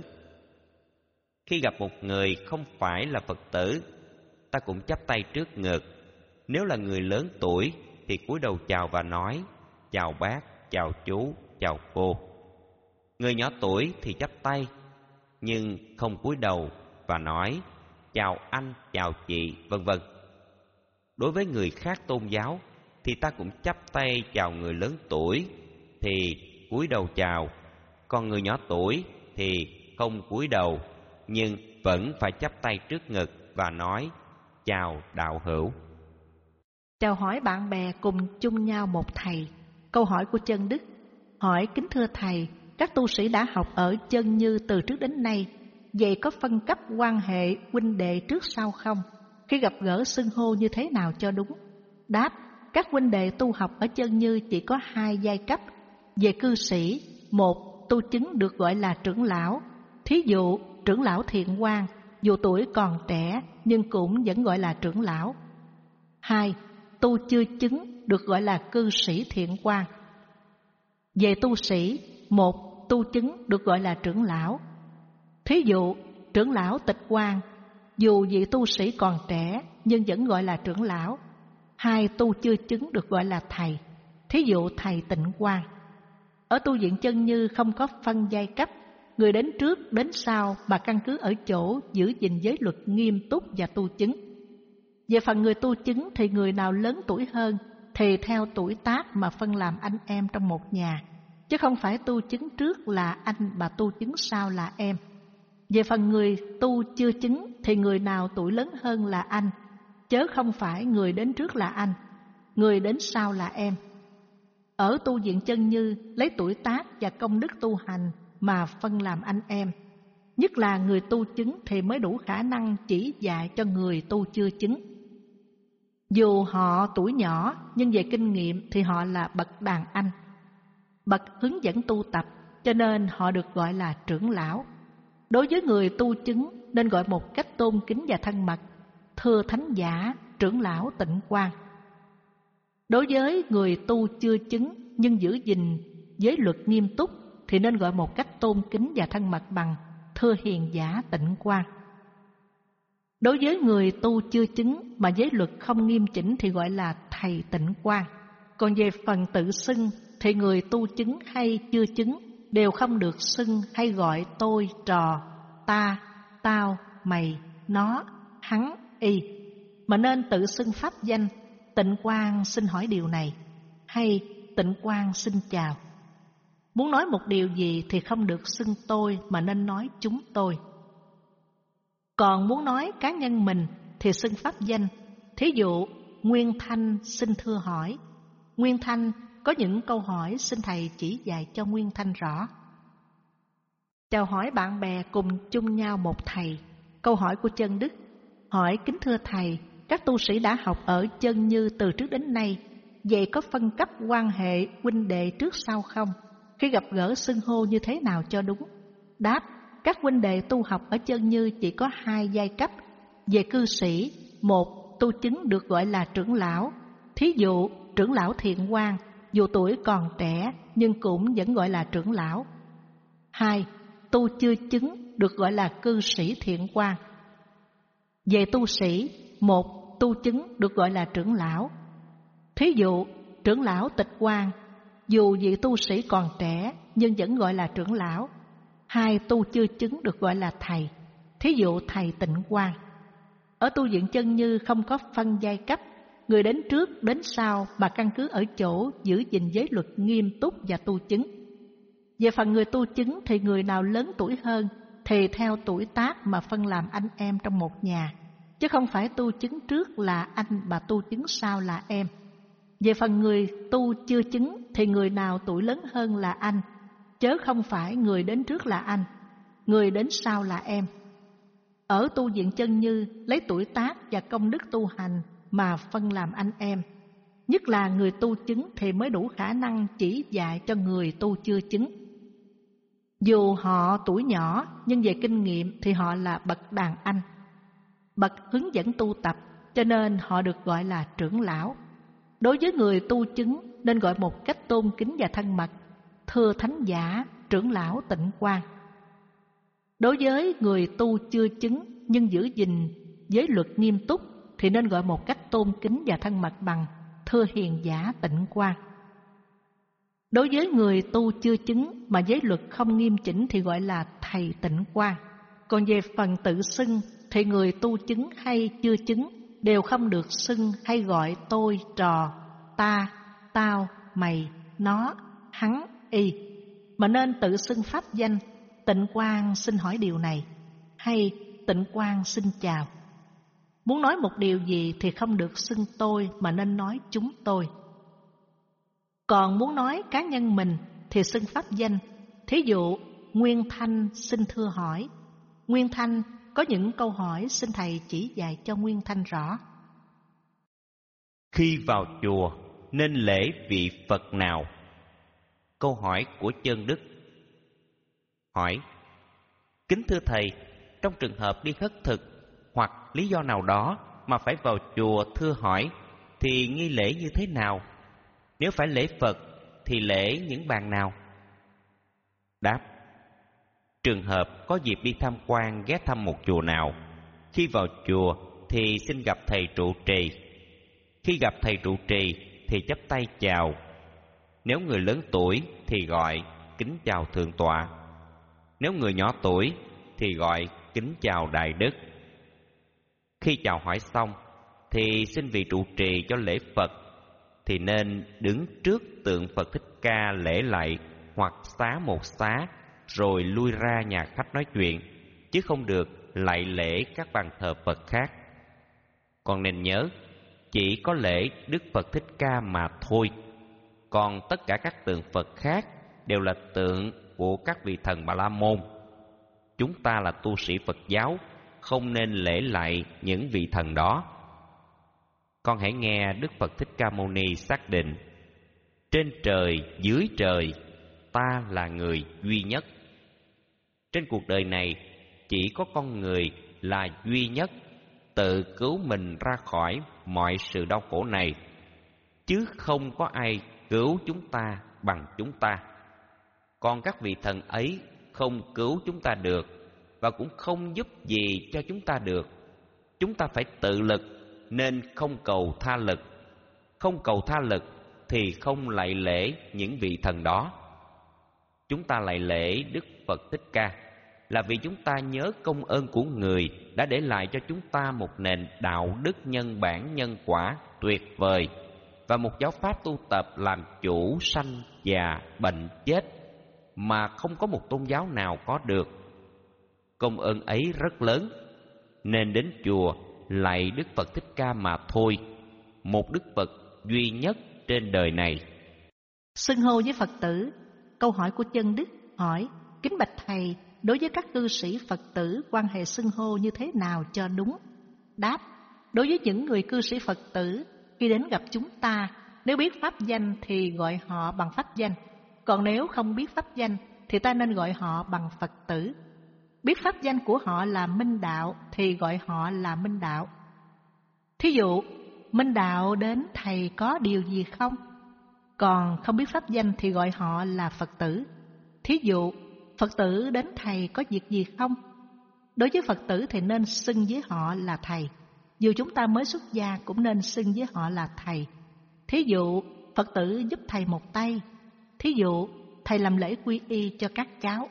Khi gặp một người không phải là Phật tử, ta cũng chắp tay trước ngực. Nếu là người lớn tuổi thì cúi đầu chào và nói: chào bác, chào chú, chào cô. Người nhỏ tuổi thì chắp tay nhưng không cúi đầu và nói: chào anh, chào chị, vân vân. Đối với người khác tôn giáo thì ta cũng chắp tay chào người lớn tuổi thì cúi đầu chào, còn người nhỏ tuổi thì không cúi đầu, nhưng vẫn phải chắp tay trước ngực và nói chào đạo hữu. Chào hỏi bạn bè cùng chung nhau một thầy. Câu hỏi của Chân Đức: hỏi kính thưa thầy, các tu sĩ đã học ở Chân Như từ trước đến nay, vậy có phân cấp quan hệ huynh đệ trước sau không? Khi gặp gỡ xưng hô như thế nào cho đúng? Đáp: các huynh đệ tu học ở Chân Như chỉ có hai giai cấp. Về cư sĩ, một tu chứng được gọi là trưởng lão, thí dụ trưởng lão Thiện Quang, dù tuổi còn trẻ nhưng cũng vẫn gọi là trưởng lão. Hai, tu chưa chứng được gọi là cư sĩ Thiện Quang. Về tu sĩ, một tu chứng được gọi là trưởng lão, thí dụ trưởng lão Tịch Quang, dù vị tu sĩ còn trẻ nhưng vẫn gọi là trưởng lão. Hai, tu chưa chứng được gọi là thầy, thí dụ thầy Tịnh Quang. Ở tu viện Chân Như không có phân giai cấp, người đến trước đến sau mà căn cứ ở chỗ giữ gìn giới luật nghiêm túc và tu chứng. Về phần người tu chứng thì người nào lớn tuổi hơn thì theo tuổi tác mà phân làm anh em trong một nhà, chứ không phải tu chứng trước là anh mà tu chứng sau là em. Về phần người tu chưa chứng thì người nào tuổi lớn hơn là anh, chớ không phải người đến trước là anh, người đến sau là em. Ở tu viện Chân Như lấy tuổi tác và công đức tu hành mà phân làm anh em. Nhất là người tu chứng thì mới đủ khả năng chỉ dạy cho người tu chưa chứng. Dù họ tuổi nhỏ nhưng về kinh nghiệm thì họ là bậc đàn anh, bậc hướng dẫn tu tập, cho nên họ được gọi là trưởng lão. Đối với người tu chứng nên gọi một cách tôn kính và thân mật: thưa thánh giả, trưởng lão Tịnh Quang. Đối với người tu chưa chứng nhưng giữ gìn giới luật nghiêm túc thì nên gọi một cách tôn kính và thân mật bằng: thưa hiền giả Tịnh Quang. Đối với người tu chưa chứng mà giới luật không nghiêm chỉnh thì gọi là thầy Tịnh Quang. Còn về phần tự xưng thì người tu chứng hay chưa chứng đều không được xưng hay gọi tôi, trò, ta, tao, mày, nó, hắn, y, mà nên tự xưng pháp danh: Tịnh Quang xin hỏi điều này, hay Tịnh Quang xin chào. Muốn nói một điều gì thì không được xưng tôi mà nên nói chúng tôi. Còn muốn nói cá nhân mình thì xưng pháp danh, thí dụ Nguyên Thanh xin thưa hỏi. Nguyên Thanh có những câu hỏi xin thầy chỉ dạy cho Nguyên Thanh rõ. Chào hỏi bạn bè cùng chung nhau một thầy. Câu hỏi của Chân Đức: hỏi kính thưa thầy, các tu sĩ đã học ở Chân Như từ trước đến nay, vậy có phân cấp quan hệ huynh đệ trước sau không? Khi gặp gỡ xưng hô như thế nào cho đúng? Đáp: các huynh đệ tu học ở Chân Như chỉ có hai giai cấp. Về cư sĩ, một tu chứng được gọi là trưởng lão, thí dụ trưởng lão Thiện Quang, dù tuổi còn trẻ nhưng cũng vẫn gọi là trưởng lão. Hai, tu chưa chứng được gọi là cư sĩ Thiện Quang. Về tu sĩ, một tu chứng được gọi là trưởng lão, thí dụ trưởng lão Tịch Quang, dù vị tu sĩ còn trẻ nhưng vẫn gọi là trưởng lão. Hai, tu chưa chứng được gọi là thầy, thí dụ thầy Tịnh Quang. Ở tu viện Chân Như không có phân giai cấp, người đến trước đến sau mà căn cứ ở chỗ giữ gìn giới luật nghiêm túc và tu chứng. Về phần người tu chứng thì người nào lớn tuổi hơn thì theo tuổi tác mà phân làm anh em trong một nhà, chứ không phải tu chứng trước là anh mà tu chứng sau là em. Về phần người tu chưa chứng thì người nào tuổi lớn hơn là anh, chớ không phải người đến trước là anh, người đến sau là em. Ở tu viện Chân Như lấy tuổi tác và công đức tu hành mà phân làm anh em. Nhất là người tu chứng thì mới đủ khả năng chỉ dạy cho người tu chưa chứng. Dù họ tuổi nhỏ nhưng về kinh nghiệm thì họ là bậc đàn anh, bậc hướng dẫn tu tập, cho nên họ được gọi là trưởng lão. Đối với người tu chứng nên gọi một cách tôn kính và thân mật: thưa thánh giả, trưởng lão Tịnh Quang. Đối với người tu chưa chứng nhưng giữ gìn giới luật nghiêm túc thì nên gọi một cách tôn kính và thân mật bằng: thưa hiền giả Tịnh Quang. Đối với người tu chưa chứng mà giới luật không nghiêm chỉnh thì gọi là thầy Tịnh Quang. Còn về phần tự xưng thì người tu chứng hay chưa chứng đều không được xưng hay gọi tôi, trò, ta, tao, mày, nó, hắn, y, mà nên tự xưng pháp danh. Tịnh Quang xin hỏi điều này, hay Tịnh Quang xin chào. Muốn nói một điều gì thì không được xưng tôi mà nên nói chúng tôi. Còn muốn nói cá nhân mình thì xưng pháp danh. Thí dụ Nguyên Thanh xin thưa hỏi. Nguyên Thanh có những câu hỏi xin thầy chỉ dạy cho Nguyên Thanh rõ. Khi vào chùa nên lễ vị Phật nào? Câu hỏi của Chân Đức. Hỏi: kính thưa thầy, trong trường hợp đi khất thực hoặc lý do nào đó mà phải vào chùa thưa hỏi thì nghi lễ như thế nào? Nếu phải lễ Phật thì lễ những bàn nào? Đáp: trường hợp có dịp đi tham quan ghé thăm một chùa nào, khi vào chùa thì xin gặp thầy trụ trì. Khi gặp thầy trụ trì thì chắp tay chào. Nếu người lớn tuổi thì gọi kính chào thượng tọa. Nếu người nhỏ tuổi thì gọi kính chào đại đức. Khi chào hỏi xong thì xin vị trụ trì cho lễ Phật thì nên đứng trước tượng Phật Thích Ca lễ lạy hoặc xá một xá rồi lui ra nhà khách nói chuyện, chứ không được lạy lễ các bàn thờ Phật khác. Còn nên nhớ, chỉ có lễ Đức Phật Thích Ca mà thôi. Còn tất cả các tượng Phật khác đều là tượng của các vị thần Bà La Môn. Chúng ta là tu sĩ Phật giáo, không nên lễ lạy những vị thần đó. Con hãy nghe Đức Phật Thích Ca Mâu Ni xác định: trên trời, dưới trời, ta là người duy nhất. Trên cuộc đời này, chỉ có con người là duy nhất tự cứu mình ra khỏi mọi sự đau khổ này, chứ không có ai cứu chúng ta bằng chúng ta. Còn các vị thần ấy không cứu chúng ta được và cũng không giúp gì cho chúng ta được. Chúng ta phải tự lực, nên không cầu tha lực. Không cầu tha lực thì không lạy lễ những vị thần đó. Chúng ta lạy lễ Đức Phật Thích Ca là vì chúng ta nhớ công ơn của người đã để lại cho chúng ta một nền đạo đức nhân bản nhân quả tuyệt vời và một giáo pháp tu tập làm chủ sanh già bệnh chết mà không có một tôn giáo nào có được. Công ơn ấy rất lớn, nên đến chùa lạy Đức Phật Thích Ca mà thôi, một Đức Phật duy nhất trên đời này. Xưng hô với Phật tử. Câu hỏi của Chân Đức hỏi: kính bạch thầy, đối với các cư sĩ Phật tử quan hệ xưng hô như thế nào cho đúng? Đáp: đối với những người cư sĩ Phật tử, khi đến gặp chúng ta, nếu biết pháp danh thì gọi họ bằng pháp danh. Còn nếu không biết pháp danh thì ta nên gọi họ bằng Phật tử. Biết pháp danh của họ là Minh Đạo thì gọi họ là Minh Đạo. Thí dụ, Minh Đạo đến thầy có điều gì không? Còn không biết pháp danh thì gọi họ là Phật tử. Thí dụ, Phật tử đến thầy có việc gì không? Đối với Phật tử thì nên xưng với họ là thầy. Dù chúng ta mới xuất gia cũng nên xưng với họ là thầy. Thí dụ, Phật tử giúp thầy một tay. Thí dụ, thầy làm lễ quy y cho các cháu.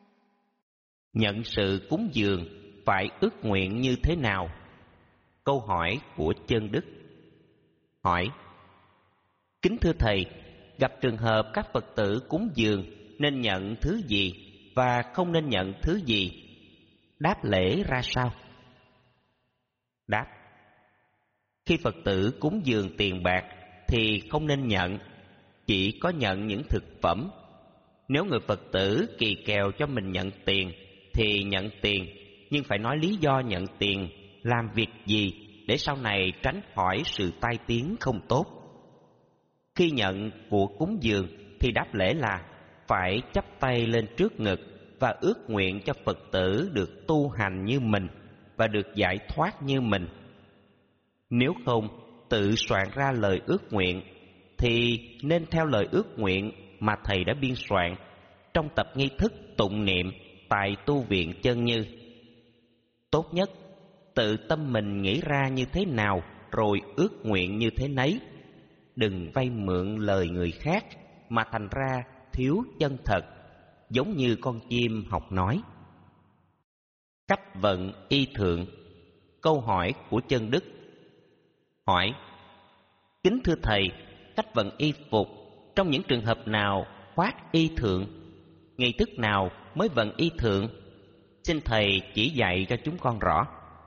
Nhận sự cúng dường phải ước nguyện như thế nào? Câu hỏi của Chân Đức. Hỏi: kính thưa thầy, gặp trường hợp các Phật tử cúng dường nên nhận thứ gì và không nên nhận thứ gì? Đáp lễ ra sao? Đáp: khi Phật tử cúng dường tiền bạc thì không nên nhận, chỉ có nhận những thực phẩm. Nếu người Phật tử kỳ kèo cho mình nhận tiền thì nhận tiền, nhưng phải nói lý do nhận tiền, làm việc gì để sau này tránh khỏi sự tai tiếng không tốt. Khi nhận của cúng dường thì đáp lễ là phải chắp tay lên trước ngực và ước nguyện cho Phật tử được tu hành như mình và được giải thoát như mình. Nếu không tự soạn ra lời ước nguyện thì nên theo lời ước nguyện mà thầy đã biên soạn trong tập nghi thức tụng niệm tại tu viện Chân Như. Tốt nhất tự tâm mình nghĩ ra như thế nào rồi ước nguyện như thế nấy. Đừng vay mượn lời người khác mà thành ra thiếu chân thật, giống như con chim học nói. Cách vận y thượng. Câu hỏi của Chân Đức. Hỏi: kính thưa thầy, cách vận y phục, trong những trường hợp nào khoác y thượng, nghi thức nào mới vận y thượng? Xin thầy chỉ dạy cho chúng con rõ.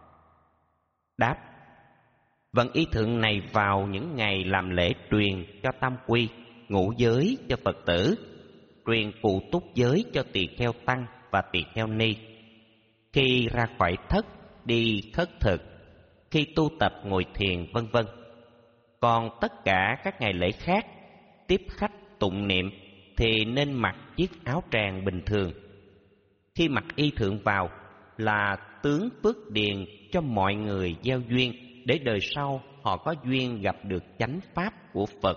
Đáp: vận y thượng này vào những ngày làm lễ truyền cho tam quy, ngũ giới cho Phật tử, truyền phụ túc giới cho tỳ kheo tăng và tỳ kheo ni. Khi ra khỏi thất đi khất thực, khi tu tập ngồi thiền, vân vân. Còn tất cả các ngày lễ khác, tiếp khách tụng niệm thì nên mặc chiếc áo tràng bình thường. Khi mặc y thượng vào là tướng phước điền cho mọi người gieo duyên, để đời sau họ có duyên gặp được chánh pháp của Phật.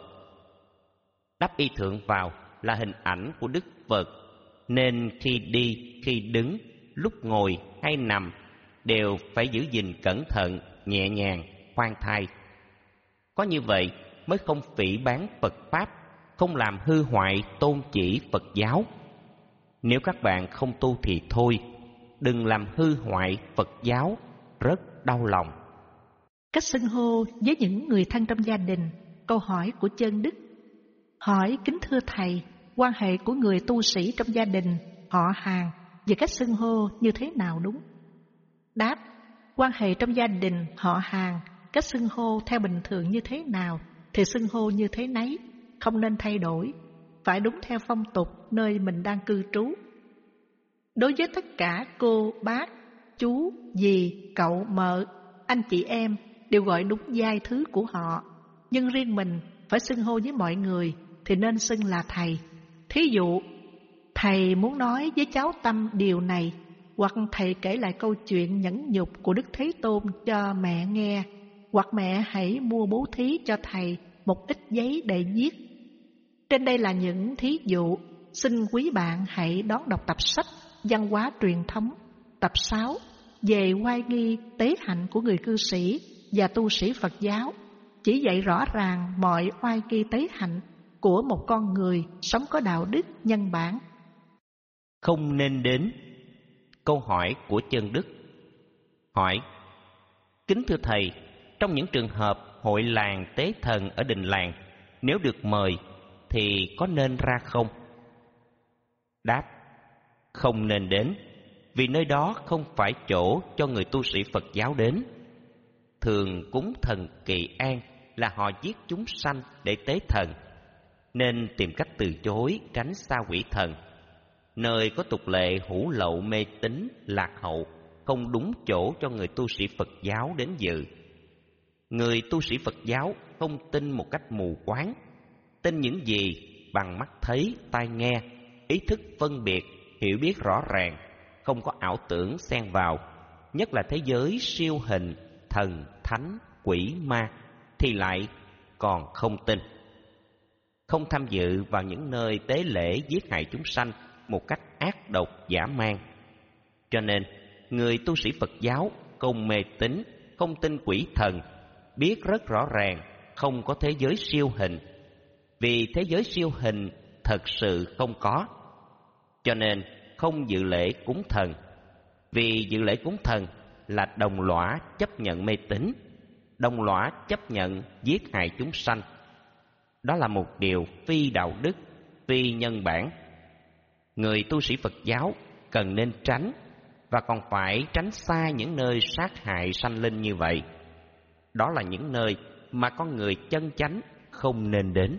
Đắp y thượng vào là hình ảnh của Đức Phật, nên khi đi, khi đứng, lúc ngồi hay nằm đều phải giữ gìn cẩn thận, nhẹ nhàng, khoan thai. Có như vậy mới không phỉ báng Phật Pháp, không làm hư hoại tôn chỉ Phật giáo. Nếu các bạn không tu thì thôi, đừng làm hư hoại Phật giáo, rất đau lòng. Cách xưng hô với những người thân trong gia đình. Câu hỏi của Chân Đức: hỏi kính thưa thầy, quan hệ của người tu sĩ trong gia đình, họ hàng về cách xưng hô như thế nào đúng? Đáp: quan hệ trong gia đình, họ hàng, cách xưng hô theo bình thường như thế nào thì xưng hô như thế nấy, không nên thay đổi, phải đúng theo phong tục nơi mình đang cư trú. Đối với tất cả cô, bác, chú, dì, cậu, mợ, anh chị em đều gọi đúng giai thứ của họ, nhưng riêng mình phải xưng hô với mọi người thì nên xưng là thầy. Thí dụ, thầy muốn nói với cháu Tâm điều này, hoặc thầy kể lại câu chuyện nhẫn nhục của Đức Thế Tôn cho mẹ nghe, hoặc mẹ hãy mua bố thí cho thầy một ít giấy để viết. Trên đây là những thí dụ, xin quý bạn hãy đón đọc tập sách Văn hóa truyền thống tập sáu về oai nghi tế hạnh của người cư sĩ và tu sĩ Phật giáo, chỉ dạy rõ ràng mọi oai nghi tế hạnh của một con người sống có đạo đức nhân bản. Không nên đến. Câu hỏi của Chân Đức. Hỏi: kính thưa thầy, trong những trường hợp hội làng tế thần ở đình làng, nếu được mời thì có nên ra không? Đáp: không nên đến, vì nơi đó không phải chỗ cho người tu sĩ Phật giáo đến. Thường cúng thần Kỳ An là họ giết chúng sanh để tế thần, nên tìm cách từ chối, tránh xa quỷ thần. Nơi có tục lệ hủ lậu mê tín lạc hậu, không đúng chỗ cho người tu sĩ Phật giáo đến dự. Người tu sĩ Phật giáo không tin một cách mù quáng, tin những gì bằng mắt thấy, tai nghe, ý thức phân biệt, hiểu biết rõ ràng, không có ảo tưởng xen vào, nhất là thế giới siêu hình, thần, thánh, quỷ, ma, thì lại còn không tin. Không tham dự vào những nơi tế lễ giết hại chúng sanh một cách ác độc dã man. Cho nên, người tu sĩ Phật giáo không mê tín, không tin quỷ thần, biết rất rõ ràng không có thế giới siêu hình, vì thế giới siêu hình thật sự không có. Cho nên không dự lễ cúng thần, vì dự lễ cúng thần là đồng lõa chấp nhận mê tín, đồng lõa chấp nhận giết hại chúng sanh. Đó là một điều phi đạo đức, phi nhân bản. Người tu sĩ Phật giáo cần nên tránh, và còn phải tránh xa những nơi sát hại sanh linh như vậy. Đó là những nơi mà con người chân chánh không nên đến.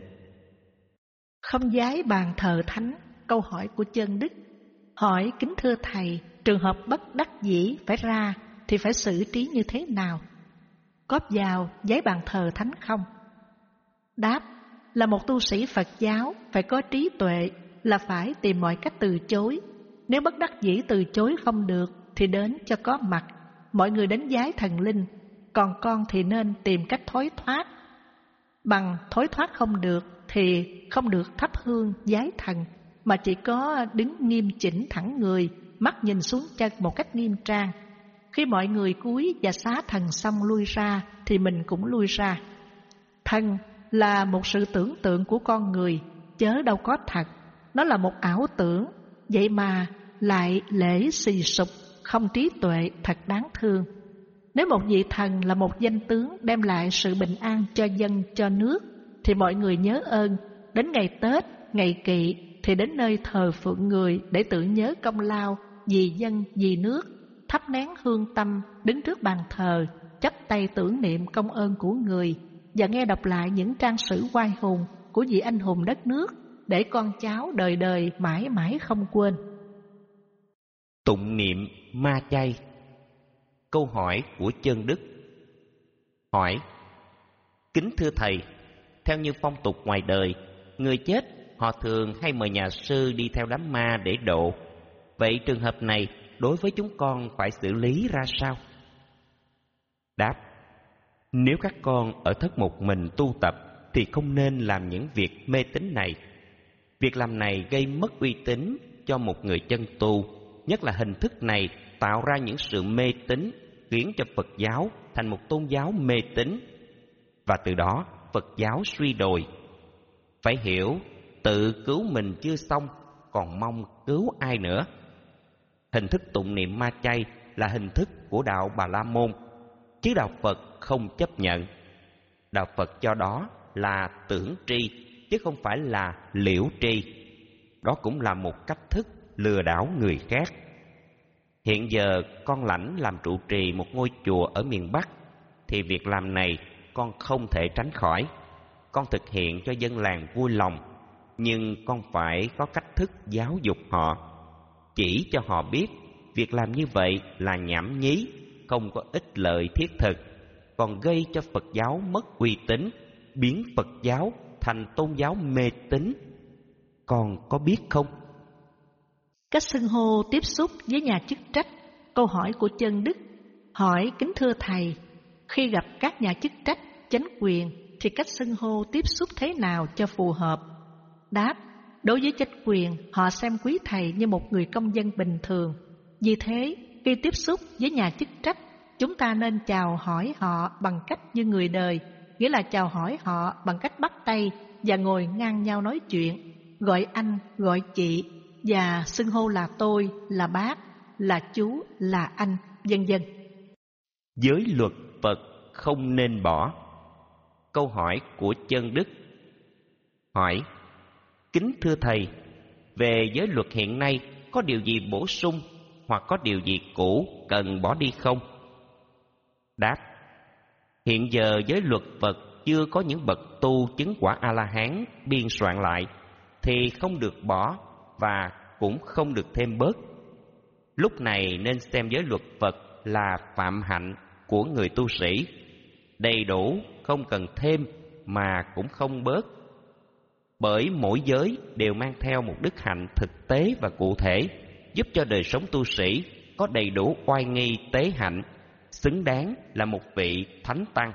Không vái bàn thờ thánh. Câu hỏi của Chân Đức. Hỏi kính thưa thầy, trường hợp bất đắc dĩ phải ra thì phải xử trí như thế nào? Có vào vái bàn thờ thánh không? Đáp: là một tu sĩ Phật giáo phải có trí tuệ, là phải tìm mọi cách từ chối. Nếu bất đắc dĩ từ chối không được thì đến cho có mặt. Mọi người đến vái thần linh, còn con thì nên tìm cách thối thoát. Bằng thối thoát không được thì không được thắp hương vái thần, mà chỉ có đứng nghiêm chỉnh thẳng người, mắt nhìn xuống chân một cách nghiêm trang. Khi mọi người cúi và xá thần xong lui ra thì mình cũng lui ra. Thần là một sự tưởng tượng của con người, chớ đâu có thật. Nó là một ảo tưởng, vậy mà lại lễ xì sụp, không trí tuệ, thật đáng thương. Nếu một vị thần là một danh tướng đem lại sự bình an cho dân, cho nước, thì mọi người nhớ ơn. Đến ngày Tết, ngày Kỵ thì đến nơi thờ phượng người để tưởng nhớ công lao vì dân, vì nước, thắp nén hương tâm, đứng trước bàn thờ, chắp tay tưởng niệm công ơn của người và nghe đọc lại những trang sử oai hùng của vị anh hùng đất nước để con cháu đời đời mãi mãi không quên. Tụng niệm ma chay. Câu hỏi của Chân Đức. Hỏi: kính thưa thầy, theo như phong tục ngoài đời, người chết họ thường hay mời nhà sư đi theo đám ma để độ. Vậy trường hợp này đối với chúng con phải xử lý ra sao? Đáp: nếu các con ở thất một mình tu tập thì không nên làm những việc mê tín này. Việc làm này gây mất uy tín cho một người chân tu, nhất là hình thức này tạo ra những sự mê tín, khiến cho Phật giáo thành một tôn giáo mê tín, và từ đó Phật giáo suy đồi. Phải hiểu, tự cứu mình chưa xong, còn mong cứu ai nữa. Hình thức tụng niệm ma chay là hình thức của đạo Bà La Môn, chứ đạo Phật không chấp nhận. Đạo Phật cho đó là tưởng tri, chứ không phải là liễu tri. Đó cũng là một cách thức lừa đảo người khác. Hiện giờ con lãnh làm trụ trì một ngôi chùa ở miền Bắc, thì việc làm này con không thể tránh khỏi. Con thực hiện cho dân làng vui lòng, nhưng con phải có cách thức giáo dục họ, chỉ cho họ biết việc làm như vậy là nhảm nhí, không có ích lợi thiết thực, còn gây cho Phật giáo mất uy tín, biến Phật giáo thành tôn giáo mê tín. Con có biết không? Cách xưng hô tiếp xúc với nhà chức trách. Câu hỏi của Chân Đức. Hỏi: kính thưa thầy, khi gặp các nhà chức trách, chánh quyền thì cách xưng hô tiếp xúc thế nào cho phù hợp? Đáp: đối với chánh quyền, họ xem quý thầy như một người công dân bình thường. Vì thế, khi tiếp xúc với nhà chức trách, chúng ta nên chào hỏi họ bằng cách như người đời, nghĩa là chào hỏi họ bằng cách bắt tay và ngồi ngang nhau nói chuyện, gọi anh, gọi chị, và xưng hô là tôi, là bác, là chú, là anh, vân vân. Giới luật Phật không nên bỏ. Câu hỏi của Chân Đức. Hỏi: kính thưa thầy, về giới luật hiện nay có điều gì bổ sung hoặc có điều gì cũ cần bỏ đi không? Đáp: hiện giờ giới luật Phật chưa có những bậc tu chứng quả A-la-hán biên soạn lại, thì không được bỏ và cũng không được thêm bớt. Lúc này nên xem giới luật Phật là phạm hạnh của người tu sĩ, đầy đủ, không cần thêm mà cũng không bớt. Bởi mỗi giới đều mang theo một đức hạnh thực tế và cụ thể, giúp cho đời sống tu sĩ có đầy đủ oai nghi tế hạnh, xứng đáng là một vị thánh tăng.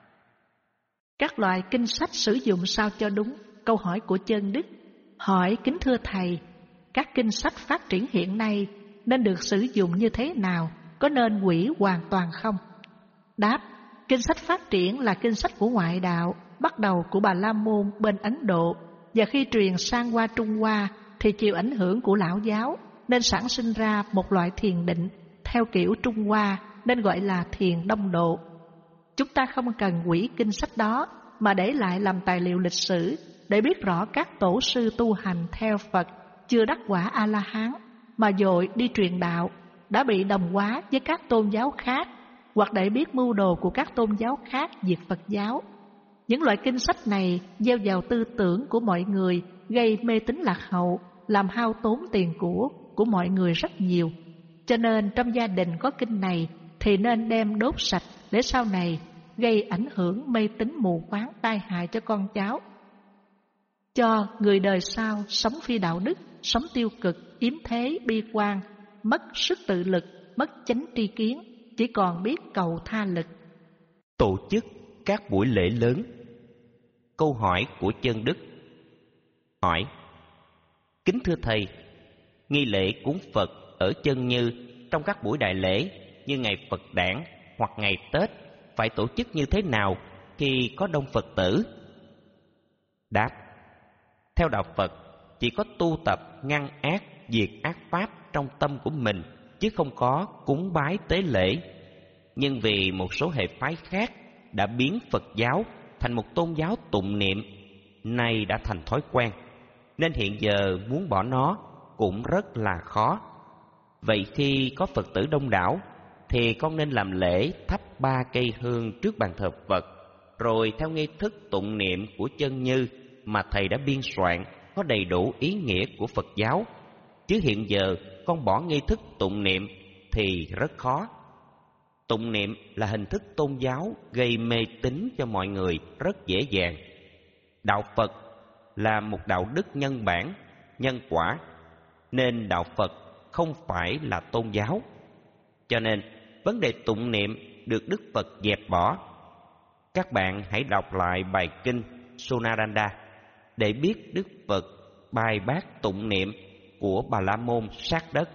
Các loại kinh sách sử dụng sao cho đúng. Câu hỏi của Chân Đức. Hỏi: kính thưa thầy, các kinh sách phát triển hiện nay nên được sử dụng như thế nào? Có nên hủy hoàn toàn không? Đáp: kinh sách phát triển là kinh sách của ngoại đạo, bắt đầu của Bà La Môn bên Ấn Độ, và khi truyền sang qua Trung Hoa thì chịu ảnh hưởng của lão giáo, nên sản sinh ra một loại thiền định theo kiểu Trung Hoa, nên gọi là thiền Đông Độ. Chúng ta không cần hủy kinh sách đó, mà để lại làm tài liệu lịch sử để biết rõ các tổ sư tu hành theo Phật chưa đắc quả A-la-hán mà dội đi truyền đạo đã bị đồng hóa với các tôn giáo khác, hoặc để biết mưu đồ của các tôn giáo khác diệt Phật giáo. Những loại kinh sách này gieo vào tư tưởng của mọi người, gây mê tín lạc hậu, làm hao tốn tiền của của mọi người rất nhiều. Cho nên trong gia đình có kinh này thì nên đem đốt sạch, để sau này gây ảnh hưởng mê tín mù quáng tai hại cho con cháu, cho người đời sau sống phi đạo đức, sống tiêu cực, yếm thế, bi quan, mất sức tự lực, mất chánh tri kiến, chỉ còn biết cầu tha lực. Tổ chức các buổi lễ lớn. Câu hỏi của Chân Đức. Hỏi: kính thưa thầy, nghi lễ cúng Phật ở Chân Như trong các buổi đại lễ như ngày Phật đản hoặc ngày Tết phải tổ chức như thế nào khi có đông Phật tử? Đáp: theo đạo Phật, chỉ có tu tập ngăn ác, diệt ác pháp trong tâm của mình, chứ không có cúng bái tế lễ. Nhưng vì một số hệ phái khác đã biến Phật giáo thành một tôn giáo tụng niệm, nay đã thành thói quen, nên hiện giờ muốn bỏ nó cũng rất là khó. Vậy khi có Phật tử đông đảo thì con nên làm lễ thắp ba cây hương trước bàn thờ Phật, rồi theo nghi thức tụng niệm của chân như mà thầy đã biên soạn có đầy đủ ý nghĩa của Phật giáo. Chứ hiện giờ con bỏ nghi thức tụng niệm thì rất khó. Tụng niệm là hình thức tôn giáo gây mê tín cho mọi người rất dễ dàng. Đạo Phật là một đạo đức nhân bản, nhân quả, nên đạo Phật không phải là tôn giáo. Cho nên vấn đề tụng niệm được Đức Phật dẹp bỏ. Các bạn hãy đọc lại bài kinh Sunaranda để biết Đức Phật bài bác tụng niệm của Bà La Môn sát đất.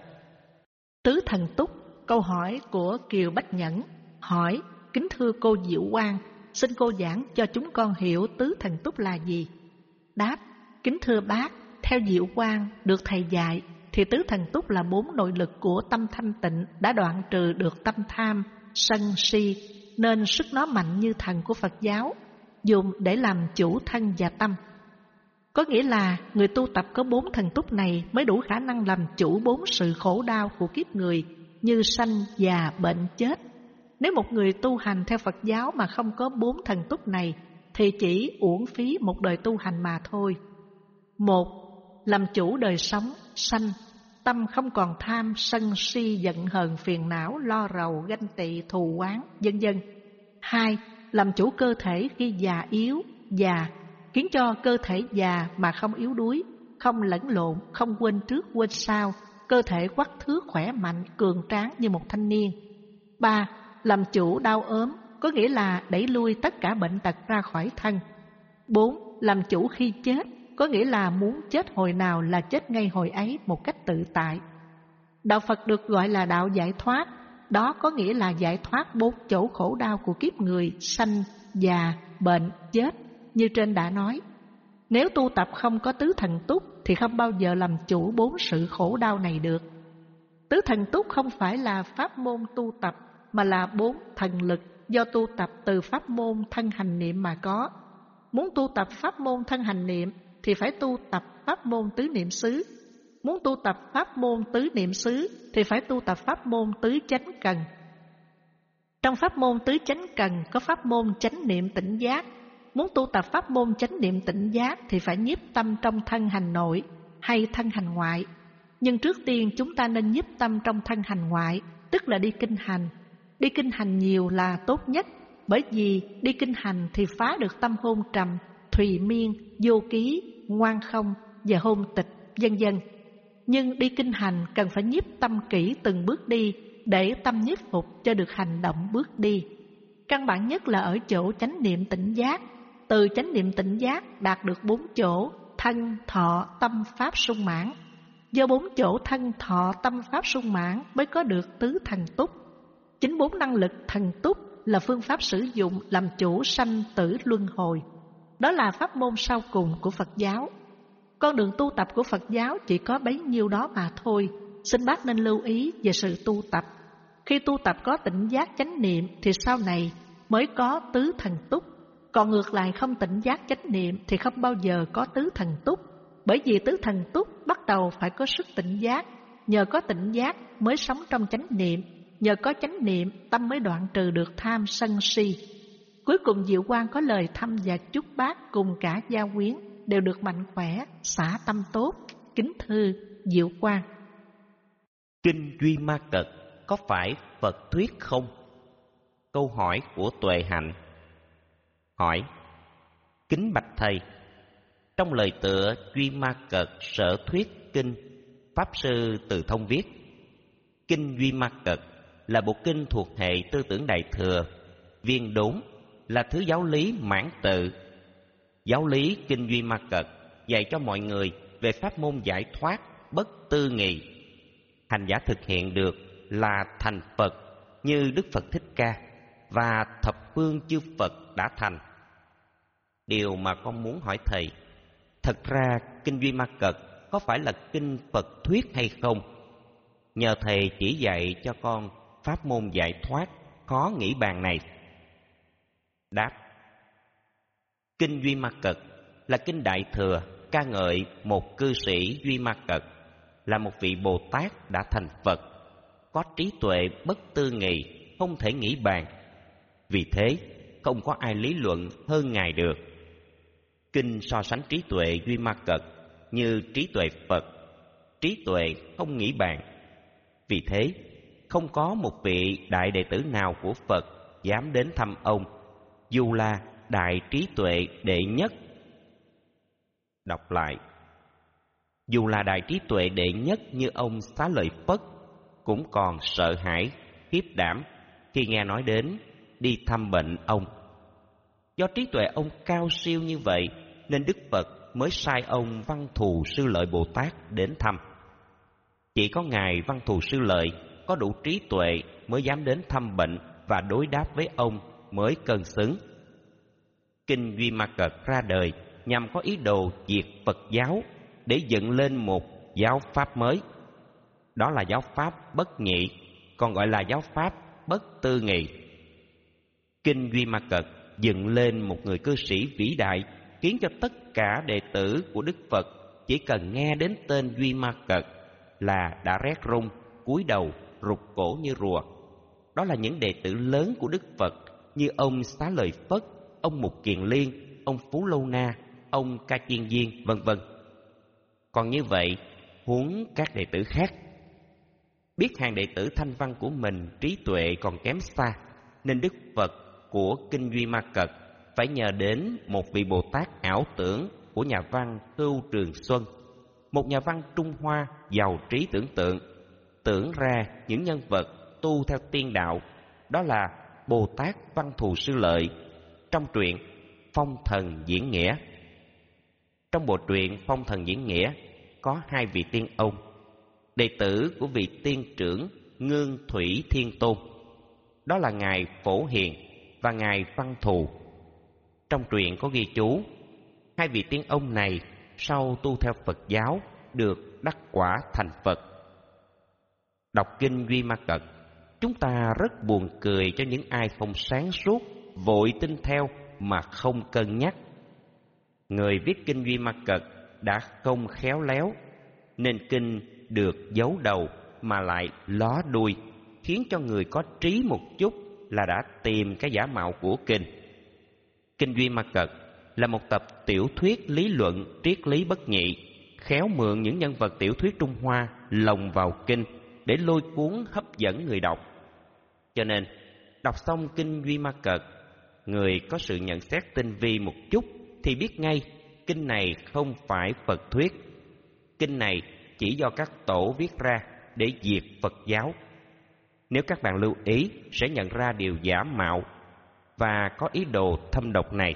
Tứ thần túc. Câu hỏi của Kiều Bách Nhẫn hỏi: kính thưa cô Diệu Quang, xin cô giảng cho chúng con hiểu tứ thần túc là gì? Đáp: kính thưa bác, theo Diệu Quang được thầy dạy thì tứ thần túc là bốn nội lực của tâm thanh tịnh đã đoạn trừ được tâm tham, sân si, nên sức nó mạnh như thần của Phật giáo, dùng để làm chủ thân và tâm. Có nghĩa là người tu tập có bốn thần túc này mới đủ khả năng làm chủ bốn sự khổ đau của kiếp người như sanh, già, bệnh, chết. Nếu một người tu hành theo Phật giáo mà không có bốn thần túc này thì chỉ uổng phí một đời tu hành mà thôi. Một, làm chủ đời sống, sanh, tâm không còn tham, sân, si, giận hờn, phiền não, lo rầu, ganh tị, thù oán, vân vân. Hai, làm chủ cơ thể khi già yếu, già, khiến cho cơ thể già mà không yếu đuối, không lẫn lộn, không quên trước quên sau, cơ thể quắc thước khỏe mạnh, cường tráng như một thanh niên. Ba, làm chủ đau ốm, có nghĩa là đẩy lui tất cả bệnh tật ra khỏi thân. Bốn, làm chủ khi chết, có nghĩa là muốn chết hồi nào là chết ngay hồi ấy một cách tự tại. Đạo Phật được gọi là đạo giải thoát, đó có nghĩa là giải thoát bốn chỗ khổ đau của kiếp người, sanh, già, bệnh, chết, như trên đã nói. Nếu tu tập không có tứ thần túc thì không bao giờ làm chủ bốn sự khổ đau này được. Tứ thần túc không phải là pháp môn tu tập, mà là bốn thần lực do tu tập từ pháp môn thân hành niệm mà có. Muốn tu tập pháp môn thân hành niệm thì phải tu tập pháp môn tứ niệm xứ. Muốn tu tập pháp môn tứ niệm xứ thì phải tu tập pháp môn tứ chánh cần. Trong pháp môn tứ chánh cần có pháp môn chánh niệm tỉnh giác. Muốn tu tập pháp môn chánh niệm tỉnh giác thì phải nhiếp tâm trong thân hành nội hay thân hành ngoại. Nhưng trước tiên chúng ta nên nhiếp tâm trong thân hành ngoại, tức là đi kinh hành. Đi kinh hành nhiều là tốt nhất, bởi vì đi kinh hành thì phá được tâm hôn trầm, thùy miên, vô ký, ngoan không và hôn tịch, vân vân. Nhưng đi kinh hành cần phải nhiếp tâm kỹ từng bước đi để tâm nhiếp phục cho được hành động bước đi. Căn bản nhất là ở chỗ chánh niệm tỉnh giác. Từ chánh niệm tỉnh giác đạt được bốn chỗ thân, thọ, tâm, pháp sung mãn. Do bốn chỗ thân, thọ, tâm, pháp sung mãn mới có được tứ thần túc. Chính bốn năng lực thần túc là phương pháp sử dụng làm chủ sanh tử luân hồi. Đó là pháp môn sau cùng của Phật giáo. Con đường tu tập của Phật giáo chỉ có bấy nhiêu đó mà thôi. Xin bác nên lưu ý về sự tu tập. Khi tu tập có tỉnh giác chánh niệm thì sau này mới có tứ thần túc. Còn ngược lại không tỉnh giác chánh niệm thì không bao giờ có tứ thần túc. Bởi vì tứ thần túc bắt đầu phải có sức tỉnh giác. Nhờ có tỉnh giác mới sống trong chánh niệm. Nhờ có chánh niệm tâm mới đoạn trừ được tham sân si. Cuối cùng Diệu Quang có lời thăm và chúc bác cùng cả gia quyến đều được mạnh khỏe, xả tâm tốt. Kính thưa Diệu Quang. Kinh Duy Ma Cật có phải Phật thuyết không? Câu hỏi của Tuệ Hạnh. Hỏi: kính bạch thầy, trong lời tựa Duy Ma Cật sở thuyết kinh, Pháp Sư Từ Thông viết: Kinh Duy Ma Cật là bộ kinh thuộc hệ tư tưởng Đại Thừa, viên đốn, là thứ giáo lý mãn tự. Giáo lý Kinh Duy Ma Cật dạy cho mọi người về pháp môn giải thoát bất tư nghị. Hành giả thực hiện được là thành Phật như Đức Phật Thích Ca và thập phương chư Phật đã thành. Điều mà con muốn hỏi thầy, thật ra Kinh Duy Ma Cật có phải là kinh Phật thuyết hay không? Nhờ thầy chỉ dạy cho con pháp môn giải thoát khó nghĩ bàn này. Đáp: Kinh Duy Ma Cật là kinh Đại Thừa ca ngợi một cư sĩ Duy Ma Cật là một vị Bồ Tát đã thành Phật, có trí tuệ bất tư nghị, không thể nghĩ bàn. Vì thế, không có ai lý luận hơn Ngài được. Kinh so sánh trí tuệ Duy Ma Cật như trí tuệ Phật, trí tuệ không nghĩ bàn. Vì thế, không có một vị đại đệ tử nào của Phật dám đến thăm ông, dù là đại trí tuệ đệ nhất. Đọc lại: dù là đại trí tuệ đệ nhất như ông Xá Lợi Phất cũng còn sợ hãi, khiếp đảm khi nghe nói đến đi thăm bệnh ông. Do trí tuệ ông cao siêu như vậy nên Đức Phật mới sai ông Văn Thù Sư Lợi Bồ Tát đến thăm. Chỉ có Ngài Văn Thù Sư Lợi có đủ trí tuệ mới dám đến thăm bệnh và đối đáp với ông mới cân xứng. Kinh Duy Ma Cật ra đời nhằm có ý đồ diệt Phật giáo để dựng lên một giáo pháp mới. Đó là giáo pháp bất nhị, còn gọi là giáo pháp bất tư nghị. Kinh Duy Ma Cật dựng lên một người cư sĩ vĩ đại, khiến cho tất cả đệ tử của Đức Phật chỉ cần nghe đến tên Duy Ma Cật là đã rét run, cúi đầu, rụt cổ như rùa. Đó là những đệ tử lớn của Đức Phật như ông Xá Lợi Phất, ông Mục Kiền Liên, ông Phú Lâu Na, ông Ca Chiên Viên, vân vân. Còn như vậy, huống các đệ tử khác. Biết hàng đệ tử thanh văn của mình trí tuệ còn kém xa, nên Đức Phật của Kinh Duy Ma Cật phải nhờ đến một vị Bồ Tát ảo tưởng của nhà văn Khưu Trường Xuân, một nhà văn Trung Hoa giàu trí tưởng tượng, tưởng ra những nhân vật tu theo tiên đạo. Đó là Bồ Tát Văn Thù Sư Lợi trong truyện Phong Thần Diễn Nghĩa. Trong bộ truyện Phong Thần Diễn Nghĩa có hai vị tiên ông, đệ tử của vị tiên trưởng Ngương Thủy Thiên Tôn. Đó là Ngài Phổ Hiền và Ngài Văn Thù. Trong truyện có ghi chú, hai vị tiên ông này sau tu theo Phật giáo được đắc quả thành Phật. Đọc Kinh Duy Ma Cật, chúng ta rất buồn cười cho những ai không sáng suốt, vội tin theo mà không cân nhắc. Người viết Kinh Duy Ma Cật đã không khéo léo, nên kinh được giấu đầu mà lại ló đuôi, khiến cho người có trí một chút là đã tìm cái giả mạo của kinh. Kinh Duy Ma Cật là một tập tiểu thuyết lý luận triết lý bất nhị, khéo mượn những nhân vật tiểu thuyết Trung Hoa lồng vào kinh để lôi cuốn hấp dẫn người đọc. Cho nên, đọc xong Kinh Duy Ma Cật, người có sự nhận xét tinh vi một chút thì biết ngay kinh này không phải Phật thuyết. Kinh này chỉ do các tổ viết ra để diệt Phật giáo. Nếu các bạn lưu ý sẽ nhận ra điều giả mạo và có ý đồ thâm độc này.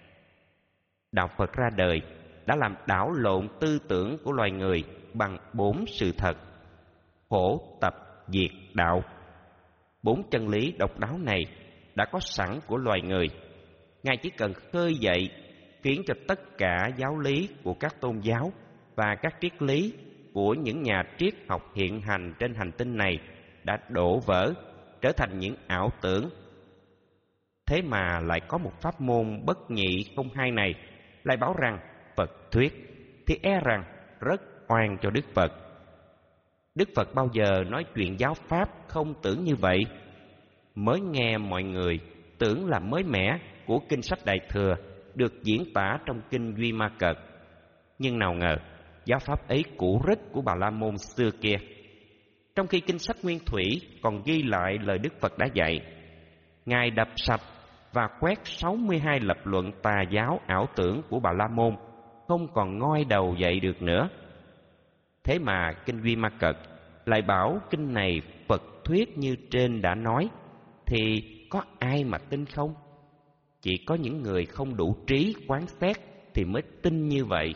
Đạo Phật ra đời đã làm đảo lộn tư tưởng của loài người bằng bốn sự thật: khổ, tập, diệt, đạo. Bốn chân lý độc đáo này đã có sẵn của loài người. Ngài chỉ cần khơi dậy, khiến cho tất cả giáo lý của các tôn giáo và các triết lý của những nhà triết học hiện hành trên hành tinh này đã đổ vỡ, trở thành những ảo tưởng. Thế mà lại có một pháp môn bất nhị không hai này lại bảo rằng Phật thuyết, thì e rằng rất oan cho Đức Phật. Đức Phật bao giờ nói chuyện giáo pháp không tưởng như vậy. Mới nghe mọi người tưởng là mới mẻ của kinh sách Đại Thừa được diễn tả trong Kinh Duy Ma Cật. Nhưng nào ngờ giáo pháp ấy cũ rích của Bà La Môn xưa kia. Trong khi kinh sách Nguyên Thủy còn ghi lại lời Đức Phật đã dạy, Ngài đập sập và quét sáu mươi hai lập luận tà giáo ảo tưởng của Bà La Môn, không còn ngoi đầu dậy được nữa. Thế mà Kinh Duy Ma Cật lại bảo kinh này Phật thuyết như trên đã nói, thì có ai mà tin không? Chỉ có những người không đủ trí quán xét thì mới tin như vậy.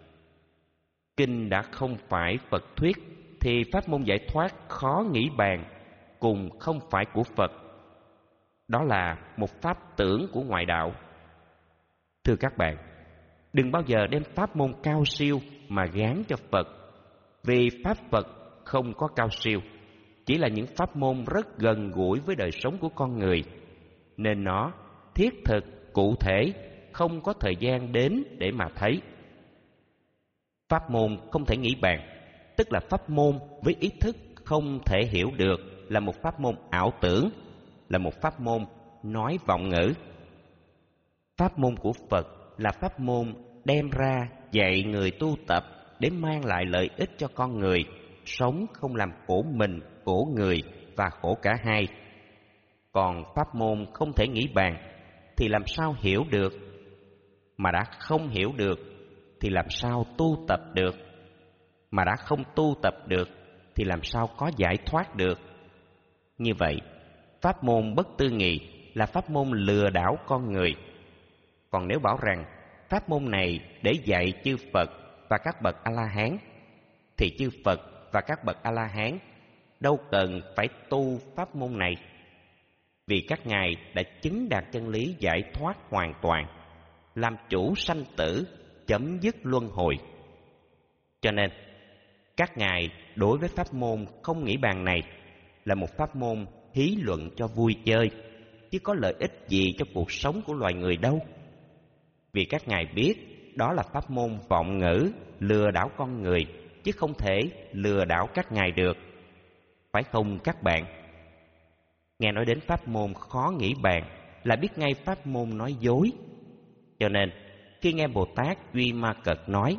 Kinh đã không phải Phật thuyết thì pháp môn giải thoát khó nghĩ bàn, cùng không phải của Phật. Đó là một pháp tưởng của ngoại đạo. Thưa các bạn, đừng bao giờ đem pháp môn cao siêu mà gán cho Phật, vì pháp Phật không có cao siêu, chỉ là những pháp môn rất gần gũi với đời sống của con người, nên nó thiết thực, cụ thể, không có thời gian đến để mà thấy. Pháp môn không thể nghĩ bàn, tức là pháp môn với ý thức không thể hiểu được, là một pháp môn ảo tưởng, là một pháp môn nói vọng ngữ. Pháp môn của Phật là pháp môn đem ra dạy người tu tập để mang lại lợi ích cho con người, sống không làm khổ mình, khổ người và khổ cả hai. Còn pháp môn không thể nghĩ bàn thì làm sao hiểu được? Mà đã không hiểu được thì làm sao tu tập được? Mà đã không tu tập được thì làm sao có giải thoát được? Như vậy, pháp môn bất tư nghị là pháp môn lừa đảo con người. Còn nếu bảo rằng pháp môn này để dạy chư Phật và các bậc A-la-hán, thì chư Phật và các bậc A-la-hán đâu cần phải tu pháp môn này, vì các ngài đã chứng đạt chân lý giải thoát hoàn toàn, làm chủ sanh tử, chấm dứt luân hồi. Cho nên, các ngài đối với pháp môn không nghĩ bàn này là một pháp môn hí luận cho vui chơi, chứ có lợi ích gì cho cuộc sống của loài người đâu. Vì các ngài biết đó là pháp môn vọng ngữ, lừa đảo con người, chứ không thể lừa đảo các ngài được. Phải không các bạn? Nghe nói đến pháp môn khó nghĩ bàn là biết ngay pháp môn nói dối. Cho nên, khi nghe Bồ Tát Duy Ma Cật nói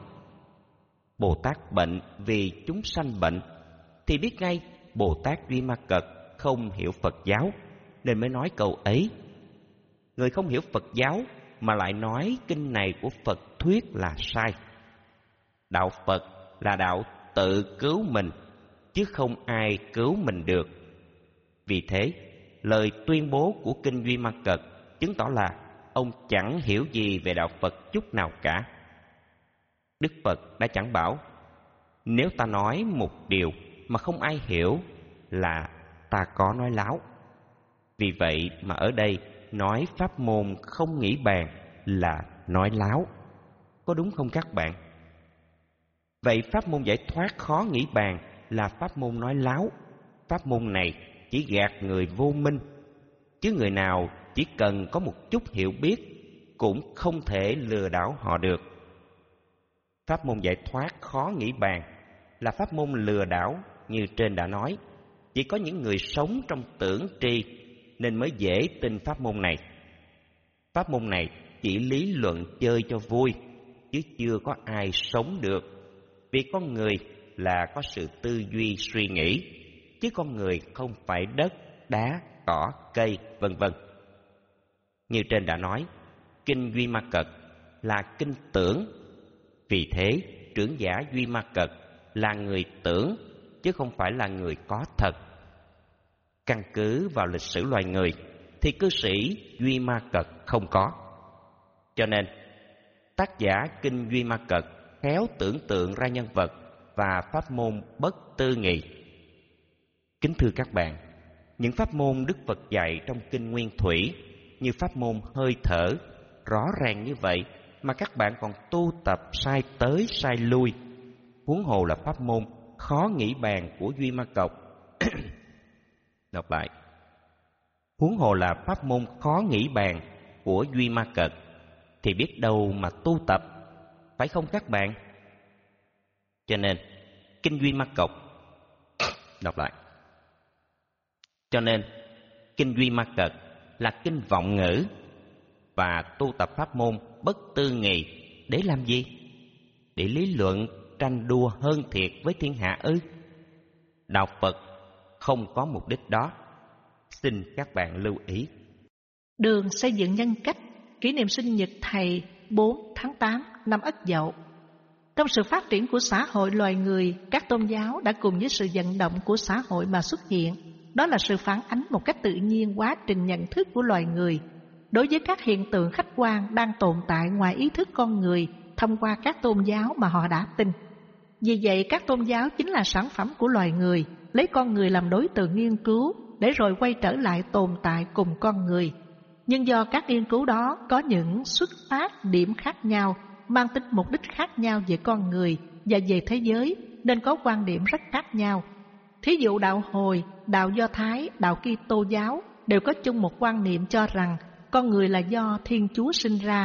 Bồ Tát bệnh vì chúng sanh bệnh, thì biết ngay Bồ Tát Duy Ma Cật không hiểu Phật giáo, nên mới nói câu ấy. Người không hiểu Phật giáo mà lại nói kinh này của Phật thuyết là sai. Đạo Phật là đạo tự cứu mình, chứ không ai cứu mình được. Vì thế, lời tuyên bố của kinh Duy Ma Cật chứng tỏ là ông chẳng hiểu gì về đạo Phật chút nào cả. Đức Phật đã chẳng bảo, nếu ta nói một điều mà không ai hiểu là ta có nói láo. Vì vậy mà ở đây nói pháp môn không nghĩ bàn là nói láo. Có đúng không các bạn? Vậy pháp môn giải thoát khó nghĩ bàn là pháp môn nói láo. Pháp môn này chỉ gạt người vô minh, chứ người nào chỉ cần có một chút hiểu biết cũng không thể lừa đảo họ được. Pháp môn giải thoát khó nghĩ bàn là pháp môn lừa đảo như trên đã nói. Chỉ có những người sống trong tưởng tri nên mới dễ tin pháp môn này. Pháp môn này chỉ lý luận chơi cho vui, chứ chưa có ai sống được. Vì con người là có sự tư duy suy nghĩ, chứ con người không phải đất, đá, cỏ, cây, vân vân. Như trên đã nói, kinh Duy Ma Cật là kinh tưởng. Vì thế, trưởng giả Duy Ma Cật là người tưởng, chứ không phải là người có thật. Căn cứ vào lịch sử loài người, thì cư sĩ Duy Ma Cật không có. Cho nên, tác giả kinh Duy Ma Cật khéo tưởng tượng ra nhân vật và pháp môn bất tư nghị. Kính thưa các bạn, những pháp môn Đức Phật dạy trong kinh Nguyên Thủy như pháp môn hơi thở rõ ràng như vậy mà các bạn còn tu tập sai tới sai lui, huống hồ là pháp môn khó nghĩ bàn của Duy Ma Cật. Đọc lại. Huống hồ là pháp môn khó nghĩ bàn của Duy Ma Cật, thì biết đâu mà tu tập, phải không các bạn? Cho nên, kinh Duy Ma Cật đọc lại. Cho nên, kinh Duy Ma Cật là kinh vọng ngữ, và tu tập pháp môn bất tư nghị để làm gì? Để lý luận tranh đua hơn thiệt với thiên hạ ư? Đạo Phật không có mục đích đó. Xin các bạn lưu ý. Đường xây dựng nhân cách, kỷ niệm sinh nhật thầy bốn tháng tám năm Ất Dậu. Trong sự phát triển của xã hội loài người, các tôn giáo đã cùng với sự vận động của xã hội mà xuất hiện. Đó là sự phản ánh một cách tự nhiên quá trình nhận thức của loài người đối với các hiện tượng khách quan đang tồn tại ngoài ý thức con người thông qua các tôn giáo mà họ đã tin. Vì vậy, các tôn giáo chính là sản phẩm của loài người, lấy con người làm đối tượng nghiên cứu để rồi quay trở lại tồn tại cùng con người. Nhưng do các nghiên cứu đó có những xuất phát điểm khác nhau, mang tính mục đích khác nhau về con người và về thế giới, nên có quan điểm rất khác nhau. Thí dụ đạo Hồi, đạo Do Thái, đạo Kitô giáo đều có chung một quan niệm cho rằng con người là do Thiên Chúa sinh ra.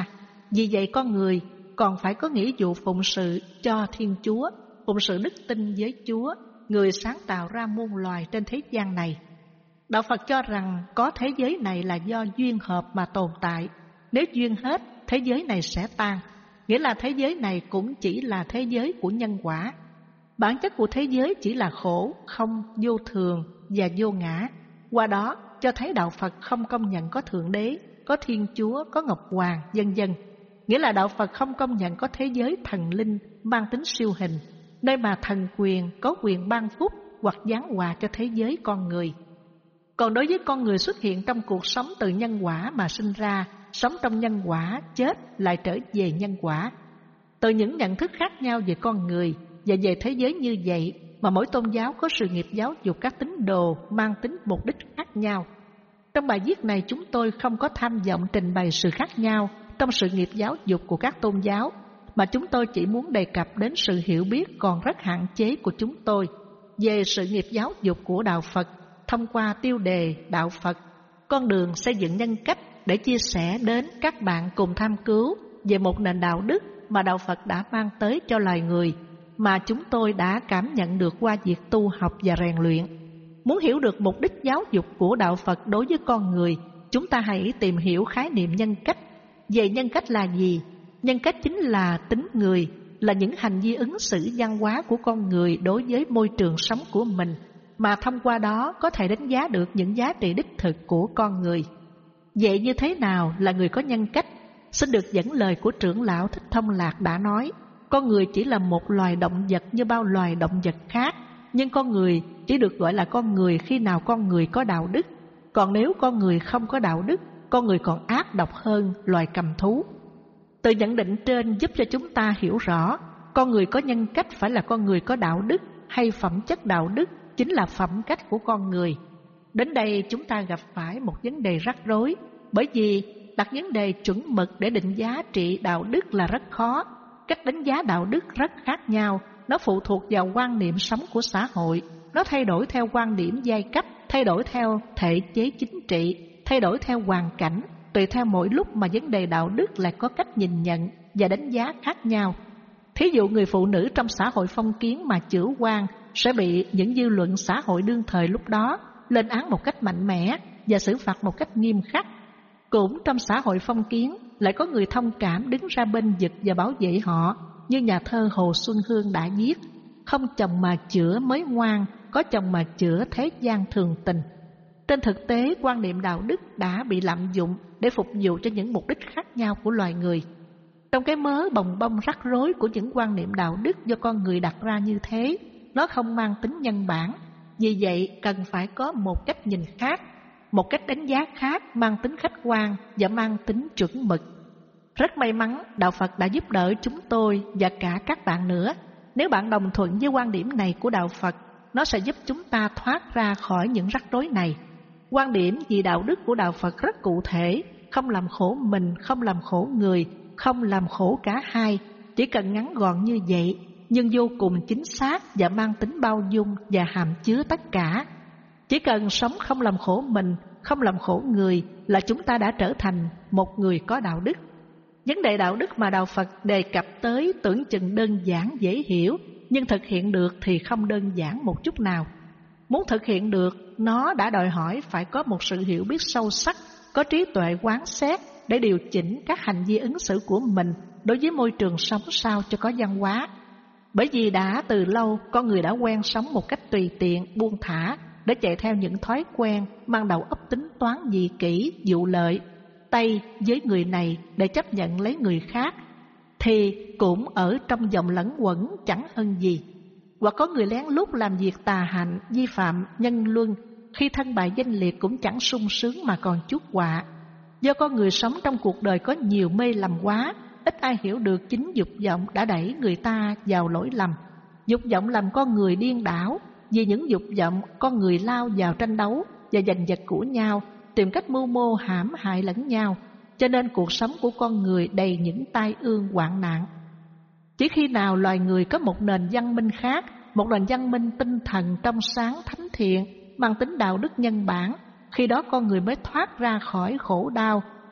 Vì vậy con người còn phải có nghĩa vụ phụng sự cho Thiên Chúa, phụng sự đức tin với Chúa, người sáng tạo ra muôn loài trên thế gian này. Đạo Phật cho rằng có thế giới này là do duyên hợp mà tồn tại. Nếu duyên hết, thế giới này sẽ tan, nghĩa là thế giới này cũng chỉ là thế giới của nhân quả. Bản chất của thế giới chỉ là khổ, không, vô thường và vô ngã. Qua đó cho thấy đạo Phật không công nhận có Thượng Đế, có Thiên Chúa, có Ngọc Hoàng, vân vân. Nghĩa là đạo Phật không công nhận có thế giới thần linh mang tính siêu hình, nơi mà thần quyền có quyền ban phúc hoặc giáng họa cho thế giới con người. Còn đối với con người xuất hiện trong cuộc sống từ nhân quả mà sinh ra, sống trong nhân quả, chết lại trở về nhân quả. Từ những nhận thức khác nhau về con người và về thế giới như vậy mà mỗi tôn giáo có sự nghiệp giáo dục các tín đồ mang tính mục đích khác nhau. Trong bài viết này chúng tôi không có tham vọng trình bày sự khác nhau trong sự nghiệp giáo dục của các tôn giáo, mà chúng tôi chỉ muốn đề cập đến sự hiểu biết còn rất hạn chế của chúng tôi về sự nghiệp giáo dục của đạo Phật thông qua tiêu đề Đạo Phật, con đường xây dựng nhân cách, để chia sẻ đến các bạn cùng tham cứu về một nền đạo đức mà đạo Phật đã mang tới cho loài người, mà chúng tôi đã cảm nhận được qua việc tu học và rèn luyện. Muốn hiểu được mục đích giáo dục của đạo Phật đối với con người, chúng ta hãy tìm hiểu khái niệm nhân cách. Về nhân cách là gì? Nhân cách chính là tính người, là những hành vi ứng xử văn hóa của con người đối với môi trường sống của mình, mà thông qua đó có thể đánh giá được những giá trị đích thực của con người. Vậy như thế nào là người có nhân cách? Xin được dẫn lời của trưởng lão Thích Thông Lạc đã nói, con người chỉ là một loài động vật như bao loài động vật khác, nhưng con người chỉ được gọi là con người khi nào con người có đạo đức. Còn nếu con người không có đạo đức, con người còn ác độc hơn loài cầm thú. Từ nhận định trên giúp cho chúng ta hiểu rõ, con người có nhân cách phải là con người có đạo đức, hay phẩm chất đạo đức chính là phẩm cách của con người. Đến đây chúng ta gặp phải một vấn đề rắc rối, bởi vì đặt vấn đề chuẩn mực để định giá trị đạo đức là rất khó. Cách đánh giá đạo đức rất khác nhau, nó phụ thuộc vào quan niệm sống của xã hội, nó thay đổi theo quan điểm giai cấp, thay đổi theo thể chế chính trị, thay đổi theo hoàn cảnh, tùy theo mỗi lúc mà vấn đề đạo đức lại có cách nhìn nhận và đánh giá khác nhau. Thí dụ người phụ nữ trong xã hội phong kiến mà chữa quan sẽ bị những dư luận xã hội đương thời lúc đó lên án một cách mạnh mẽ và xử phạt một cách nghiêm khắc. Cũng trong xã hội phong kiến lại có người thông cảm đứng ra bên vực và bảo vệ họ, như nhà thơ Hồ Xuân Hương đã viết: không chồng mà chữa mới ngoan, có chồng mà chữa thế gian thường tình. Trên thực tế, quan niệm đạo đức đã bị lạm dụng để phục vụ cho những mục đích khác nhau của loài người. Trong cái mớ bồng bông rắc rối của những quan niệm đạo đức do con người đặt ra như thế, nó không mang tính nhân bản. Vì vậy, cần phải có một cách nhìn khác, một cách đánh giá khác mang tính khách quan và mang tính chuẩn mực. Rất may mắn, đạo Phật đã giúp đỡ chúng tôi và cả các bạn nữa. Nếu bạn đồng thuận với quan điểm này của đạo Phật, nó sẽ giúp chúng ta thoát ra khỏi những rắc rối này. Quan điểm về đạo đức của đạo Phật rất cụ thể, không làm khổ mình, không làm khổ người, không làm khổ cả hai. Chỉ cần ngắn gọn như vậy, nhưng vô cùng chính xác và mang tính bao dung và hàm chứa tất cả. Chỉ cần sống không làm khổ mình, không làm khổ người là chúng ta đã trở thành một người có đạo đức. Vấn đề đạo đức mà đạo Phật đề cập tới tưởng chừng đơn giản dễ hiểu, nhưng thực hiện được thì không đơn giản một chút nào. Muốn thực hiện được, nó đã đòi hỏi phải có một sự hiểu biết sâu sắc, có trí tuệ quán xét để điều chỉnh các hành vi ứng xử của mình đối với môi trường sống sao cho có văn hóa. Bởi vì đã từ lâu con người đã quen sống một cách tùy tiện, buông thả để chạy theo những thói quen mang đầu óc tính toán dị kỷ, dụ lợi, tay với người này để chấp nhận lấy người khác, thì cũng ở trong vòng lẫn quẩn chẳng hơn gì. Hoặc có người lén lút làm việc tà hạnh, vi phạm nhân luân, khi thân bại danh liệt cũng chẳng sung sướng mà còn chuốc họa. Do con người sống trong cuộc đời có nhiều mê lầm quá, ít ai hiểu được chính dục vọng đã đẩy người ta vào lỗi lầm. Dục vọng làm con người điên đảo, vì những dục vọng con người lao vào tranh đấu và giành giật của nhau, tìm cách mưu mô hãm hại lẫn nhau, cho nên cuộc sống của con người đầy những tai ương hoạn nạn. Chỉ khi nào loài người có một nền văn minh khác, một nền văn minh tinh thần trong sáng thánh thiện, mang tính đạo đức nhân bản, khi đó con người mới thoát ra khỏi khổ đau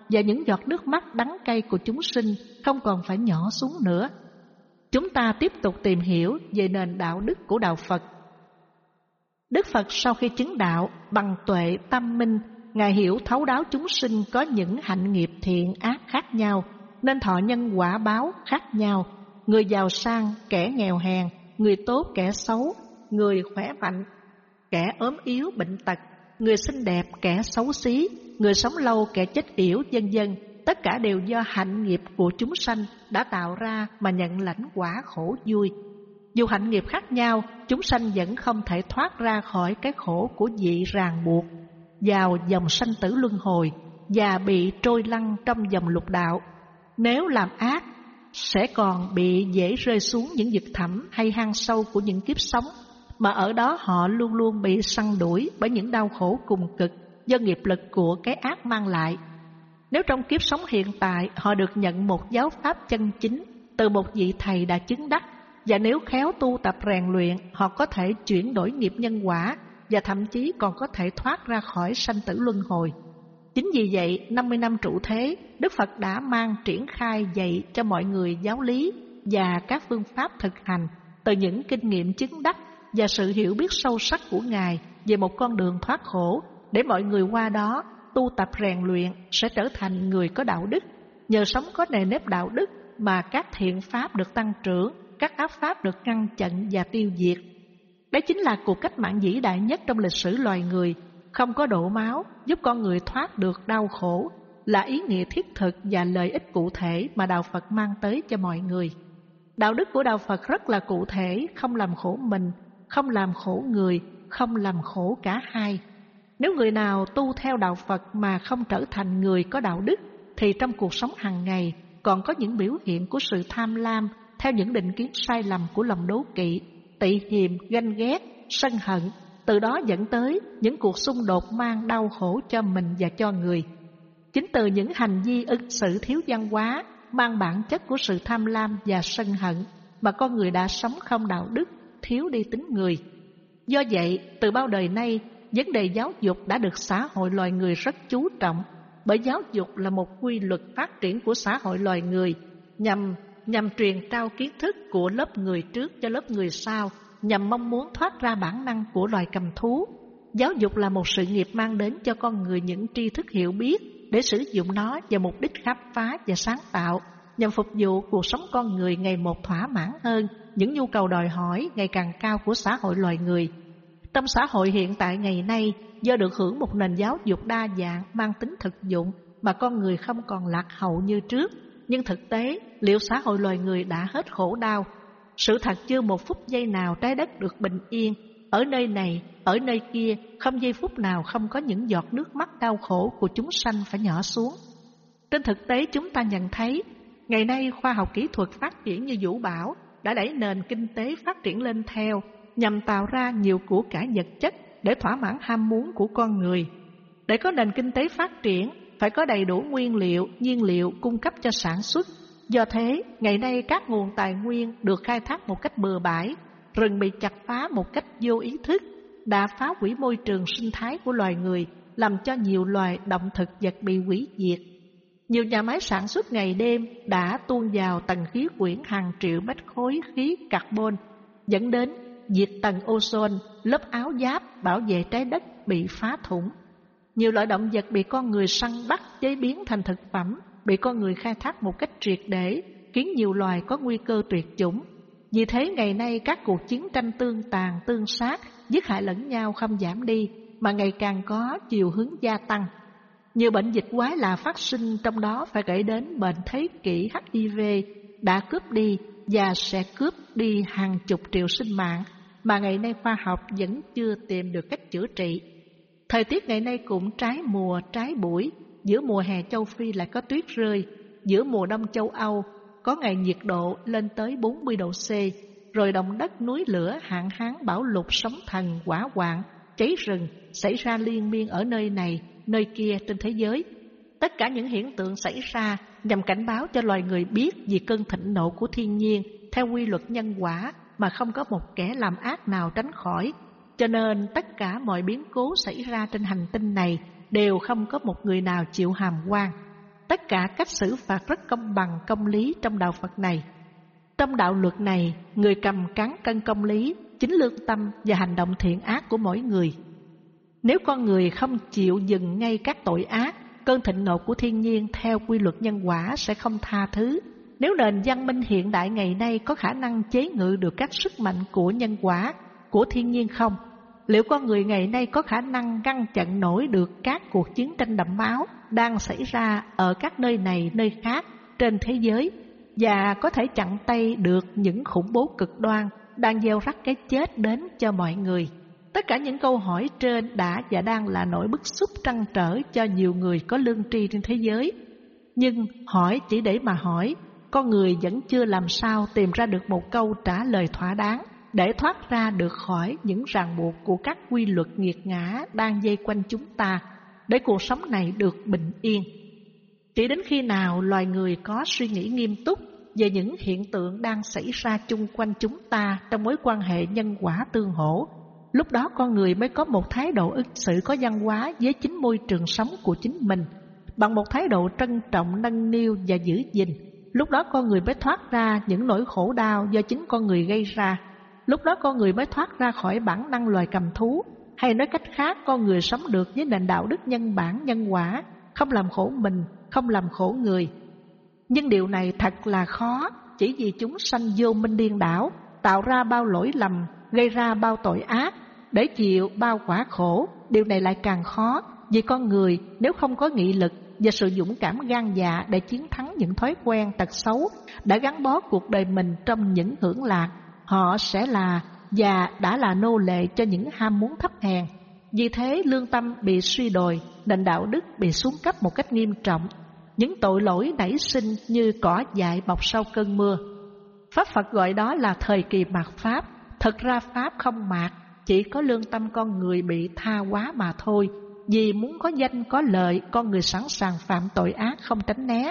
và những giọt nước mắt đắng cay của chúng sinh không còn phải nhỏ xuống nữa. Chúng ta tiếp tục tìm hiểu về nền đạo đức của đạo Phật. Đức Phật sau khi chứng đạo bằng tuệ tâm minh, Ngài hiểu thấu đáo chúng sinh có những hạnh nghiệp thiện ác khác nhau, nên thọ nhân quả báo khác nhau. Người giàu sang, kẻ nghèo hèn, người tốt, kẻ xấu, người khỏe mạnh, kẻ ốm yếu, bệnh tật, người xinh đẹp, kẻ xấu xí, người sống lâu, kẻ chết yểu, vân vân. Tất cả đều do hạnh nghiệp của chúng sanh đã tạo ra mà nhận lãnh quả khổ vui. Dù hạnh nghiệp khác nhau, chúng sanh vẫn không thể thoát ra khỏi cái khổ của vị ràng buộc vào dòng sanh tử luân hồi và bị trôi lăn trong dòng lục đạo. Nếu làm ác, sẽ còn bị dễ rơi xuống những vực thẳm hay hang sâu của những kiếp sống, mà ở đó họ luôn luôn bị săn đuổi bởi những đau khổ cùng cực do nghiệp lực của cái ác mang lại. Nếu trong kiếp sống hiện tại họ được nhận một giáo pháp chân chính từ một vị thầy đã chứng đắc, và nếu khéo tu tập rèn luyện, họ có thể chuyển đổi nghiệp nhân quả và thậm chí còn có thể thoát ra khỏi sanh tử luân hồi. Chính vì vậy, năm mươi năm trụ thế, Đức Phật đã mang triển khai dạy cho mọi người giáo lý và các phương pháp thực hành từ những kinh nghiệm chứng đắc và sự hiểu biết sâu sắc của Ngài về một con đường thoát khổ, để mọi người qua đó tu tập rèn luyện sẽ trở thành người có đạo đức. Nhờ sống có nề nếp đạo đức mà các thiện pháp được tăng trưởng, các ác pháp được ngăn chặn và tiêu diệt. Đấy chính là cuộc cách mạng vĩ đại nhất trong lịch sử loài người, không có đổ máu, giúp con người thoát được đau khổ, là ý nghĩa thiết thực và lợi ích cụ thể mà Đạo Phật mang tới cho mọi người. Đạo đức của Đạo Phật rất là cụ thể, không làm khổ mình, không làm khổ người, không làm khổ cả hai. Nếu người nào tu theo Đạo Phật mà không trở thành người có đạo đức, thì trong cuộc sống hàng ngày còn có những biểu hiện của sự tham lam theo những định kiến sai lầm của lòng đố kỵ, tị hiềm, ganh ghét, sân hận, từ đó dẫn tới những cuộc xung đột mang đau khổ cho mình và cho người. Chính từ những hành vi ứng xử thiếu văn hóa, mang bản chất của sự tham lam và sân hận mà con người đã sống không đạo đức, thiếu đi tính người. Do vậy, từ bao đời nay, vấn đề giáo dục đã được xã hội loài người rất chú trọng, bởi giáo dục là một quy luật phát triển của xã hội loài người, nhằm nhằm truyền trao kiến thức của lớp người trước cho lớp người sau, nhằm mong muốn thoát ra bản năng của loài cầm thú. Giáo dục là một sự nghiệp mang đến cho con người những tri thức hiểu biết để sử dụng nó vào mục đích khám phá và sáng tạo, nhằm phục vụ cuộc sống con người ngày một thỏa mãn hơn những nhu cầu đòi hỏi ngày càng cao của xã hội loài người. Trong xã hội hiện tại ngày nay, do được hưởng một nền giáo dục đa dạng mang tính thực dụng mà con người không còn lạc hậu như trước. Nhưng thực tế, liệu xã hội loài người đã hết khổ đau? Sự thật chưa một phút giây nào trái đất được bình yên. Ở nơi này, ở nơi kia, không giây phút nào không có những giọt nước mắt đau khổ của chúng sanh phải nhỏ xuống. Trên thực tế chúng ta nhận thấy, ngày nay khoa học kỹ thuật phát triển như vũ bão đã đẩy nền kinh tế phát triển lên theo, nhằm tạo ra nhiều của cải vật chất để thỏa mãn ham muốn của con người. Để có nền kinh tế phát triển, phải có đầy đủ nguyên liệu, nhiên liệu cung cấp cho sản xuất. Do thế, ngày nay các nguồn tài nguyên được khai thác một cách bừa bãi, rừng bị chặt phá một cách vô ý thức, đã phá hủy môi trường sinh thái của loài người, làm cho nhiều loài động thực vật bị hủy diệt. Nhiều nhà máy sản xuất ngày đêm đã tuôn vào tầng khí quyển hàng triệu mét khối khí carbon, dẫn đến diệt tầng ozone, lớp áo giáp bảo vệ trái đất bị phá thủng. Nhiều loại động vật bị con người săn bắt chế biến thành thực phẩm, bị con người khai thác một cách triệt để, khiến nhiều loài có nguy cơ tuyệt chủng. Vì thế ngày nay các cuộc chiến tranh tương tàn, tương sát, giết hại lẫn nhau không giảm đi, mà ngày càng có chiều hướng gia tăng. Nhiều bệnh dịch quái lạ phát sinh, trong đó phải kể đến bệnh thế kỷ H I V đã cướp đi và sẽ cướp đi hàng chục triệu sinh mạng, mà ngày nay khoa học vẫn chưa tìm được cách chữa trị. Thời tiết ngày nay cũng trái mùa, trái buổi, giữa mùa hè châu Phi lại có tuyết rơi, giữa mùa đông châu Âu có ngày nhiệt độ lên tới bốn mươi độ C, rồi động đất, núi lửa, hạn hán, bão lụt, sóng thần, hỏa hoạn, cháy rừng xảy ra liên miên ở nơi này, nơi kia trên thế giới. Tất cả những hiện tượng xảy ra nhằm cảnh báo cho loài người biết về cơn thịnh nộ của thiên nhiên theo quy luật nhân quả mà không có một kẻ làm ác nào tránh khỏi. Cho nên tất cả mọi biến cố xảy ra trên hành tinh này đều không có một người nào chịu hàm oan. tất cả cách xử phạt rất công bằng công lý trong đạo Phật này. Trong đạo luật này, người cầm cán cân công lý, chính lương tâm và hành động thiện ác của mỗi người. Nếu con người không chịu dừng ngay các tội ác, cơn thịnh nộ của thiên nhiên theo quy luật nhân quả sẽ không tha thứ. Nếu nền văn minh hiện đại ngày nay có khả năng chế ngự được các sức mạnh của nhân quả, của thiên nhiên không? Liệu con người ngày nay có khả năng ngăn chặn nổi được các cuộc chiến tranh đẫm máu đang xảy ra ở các nơi này nơi khác trên thế giới, và có thể chặn tay được những khủng bố cực đoan đang gieo rắc cái chết đến cho mọi người? Tất cả những câu hỏi trên đã và đang là nỗi bức xúc trăn trở cho nhiều người có lương tri trên thế giới. Nhưng hỏi chỉ để mà hỏi, con người vẫn chưa làm sao tìm ra được một câu trả lời thỏa đáng để thoát ra được khỏi những ràng buộc của các quy luật nghiệt ngã đang dây quanh chúng ta, để cuộc sống này được bình yên. Chỉ đến khi nào loài người có suy nghĩ nghiêm túc về những hiện tượng đang xảy ra chung quanh chúng ta trong mối quan hệ nhân quả tương hỗ, lúc đó con người mới có một thái độ ứng xử có văn hóa với chính môi trường sống của chính mình, bằng một thái độ trân trọng, nâng niu và giữ gìn. Lúc đó con người mới thoát ra những nỗi khổ đau do chính con người gây ra. Lúc đó con người mới thoát ra khỏi bản năng loài cầm thú, hay nói cách khác, con người sống được với nền đạo đức nhân bản nhân quả, không làm khổ mình, không làm khổ người. Nhưng điều này thật là khó, chỉ vì chúng sanh vô minh điên đảo, tạo ra bao lỗi lầm, gây ra bao tội ác, để chịu bao quả khổ. Điều này lại càng khó, vì con người nếu không có nghị lực và sự dũng cảm gan dạ để chiến thắng những thói quen tật xấu đã gắn bó cuộc đời mình trong những hưởng lạc, họ sẽ là và đã là nô lệ cho những ham muốn thấp hèn. Vì thế lương tâm bị suy đồi, nền đạo đức bị xuống cấp một cách nghiêm trọng. Những tội lỗi nảy sinh như cỏ dại bọc sau cơn mưa. Pháp Phật gọi đó là thời kỳ mạt Pháp. Thật ra Pháp không mạt, chỉ có lương tâm con người bị tha hóa mà thôi. Vì muốn có danh có lợi, con người sẵn sàng phạm tội ác không tránh né.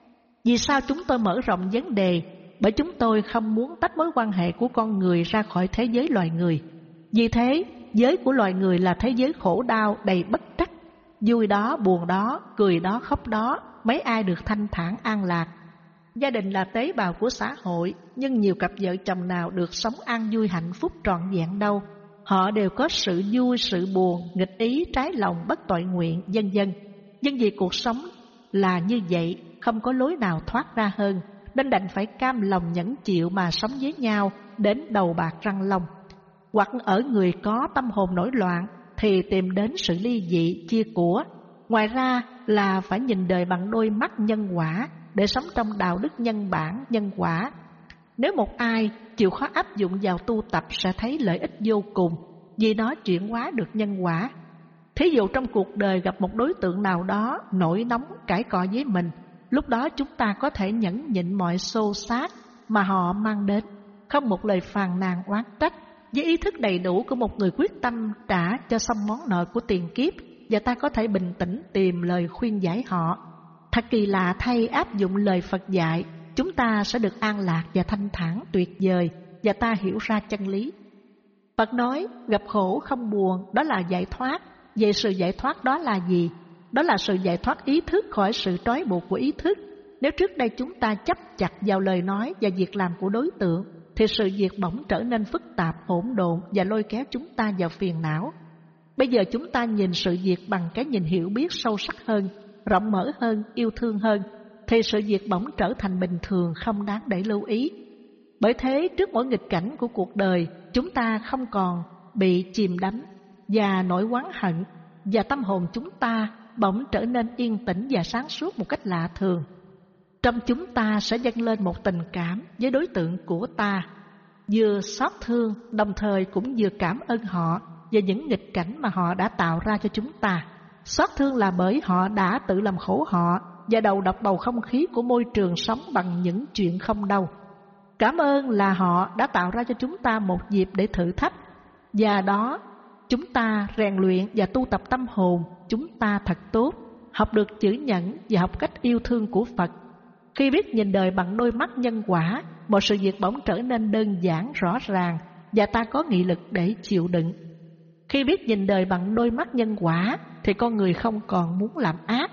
Vì sao chúng tôi mở rộng vấn đề? Bởi chúng tôi không muốn tách mối quan hệ của con người ra khỏi thế giới loài người. Vì thế, giới của loài người là thế giới khổ đau đầy bất trắc. Vui đó, buồn đó, cười đó, khóc đó, mấy ai được thanh thản an lạc. Gia đình là tế bào của xã hội, nhưng nhiều cặp vợ chồng nào được sống an vui hạnh phúc trọn vẹn đâu. Họ đều có sự vui, sự buồn, nghịch ý, trái lòng, bất tội nguyện, vân vân. Nhưng vì cuộc sống là như vậy, không có lối nào thoát ra hơn, nên đành phải cam lòng nhẫn chịu mà sống với nhau đến đầu bạc răng long. Hoặc ở người có tâm hồn nổi loạn thì tìm đến sự ly dị, chia của. Ngoài ra là phải nhìn đời bằng đôi mắt nhân quả để sống trong đạo đức nhân bản, nhân quả. Nếu một ai chịu khó áp dụng vào tu tập sẽ thấy lợi ích vô cùng, vì nó chuyển hóa được nhân quả. Thí dụ trong cuộc đời gặp một đối tượng nào đó nổi nóng cãi cọ với mình, lúc đó chúng ta có thể nhẫn nhịn mọi xô xát mà họ mang đến, không một lời phàn nàn oán trách, với ý thức đầy đủ của một người quyết tâm trả cho xong món nợ của tiền kiếp, và ta có thể bình tĩnh tìm lời khuyên giải họ. Thật kỳ lạ thay, áp dụng lời Phật dạy, chúng ta sẽ được an lạc và thanh thản tuyệt vời, và ta hiểu ra chân lý. Phật nói gặp khổ không buồn, đó là giải thoát. Vậy sự giải thoát đó là gì? Đó là sự giải thoát ý thức khỏi sự trói buộc của ý thức. Nếu trước đây chúng ta chấp chặt vào lời nói và việc làm của đối tượng, thì sự việc bỗng trở nên phức tạp, hỗn độn và lôi kéo chúng ta vào phiền não. Bây giờ chúng ta nhìn sự việc bằng cái nhìn hiểu biết sâu sắc hơn, rộng mở hơn, yêu thương hơn, thì sự việc bỗng trở thành bình thường, không đáng để lưu ý. Bởi thế trước mỗi nghịch cảnh của cuộc đời, chúng ta không còn bị chìm đắm và nỗi oán hận, và tâm hồn chúng ta bỗng trở nên yên tĩnh và sáng suốt một cách lạ thường. Trong chúng ta sẽ dâng lên một tình cảm với đối tượng của ta, vừa xót thương, đồng thời cũng vừa cảm ơn họ về những nghịch cảnh mà họ đã tạo ra cho chúng ta. Xót thương là bởi họ đã tự làm khổ họ và đầu độc bầu không khí của môi trường sống bằng những chuyện không đâu. Cảm ơn là họ đã tạo ra cho chúng ta một dịp để thử thách, và đó chúng ta rèn luyện và tu tập tâm hồn chúng ta thật tốt, học được chữ nhẫn và học cách yêu thương của Phật. Khi biết nhìn đời bằng đôi mắt nhân quả, mọi sự việc bỗng trở nên đơn giản, rõ ràng, và ta có nghị lực để chịu đựng. Khi biết nhìn đời bằng đôi mắt nhân quả, thì con người không còn muốn làm ác, chỉ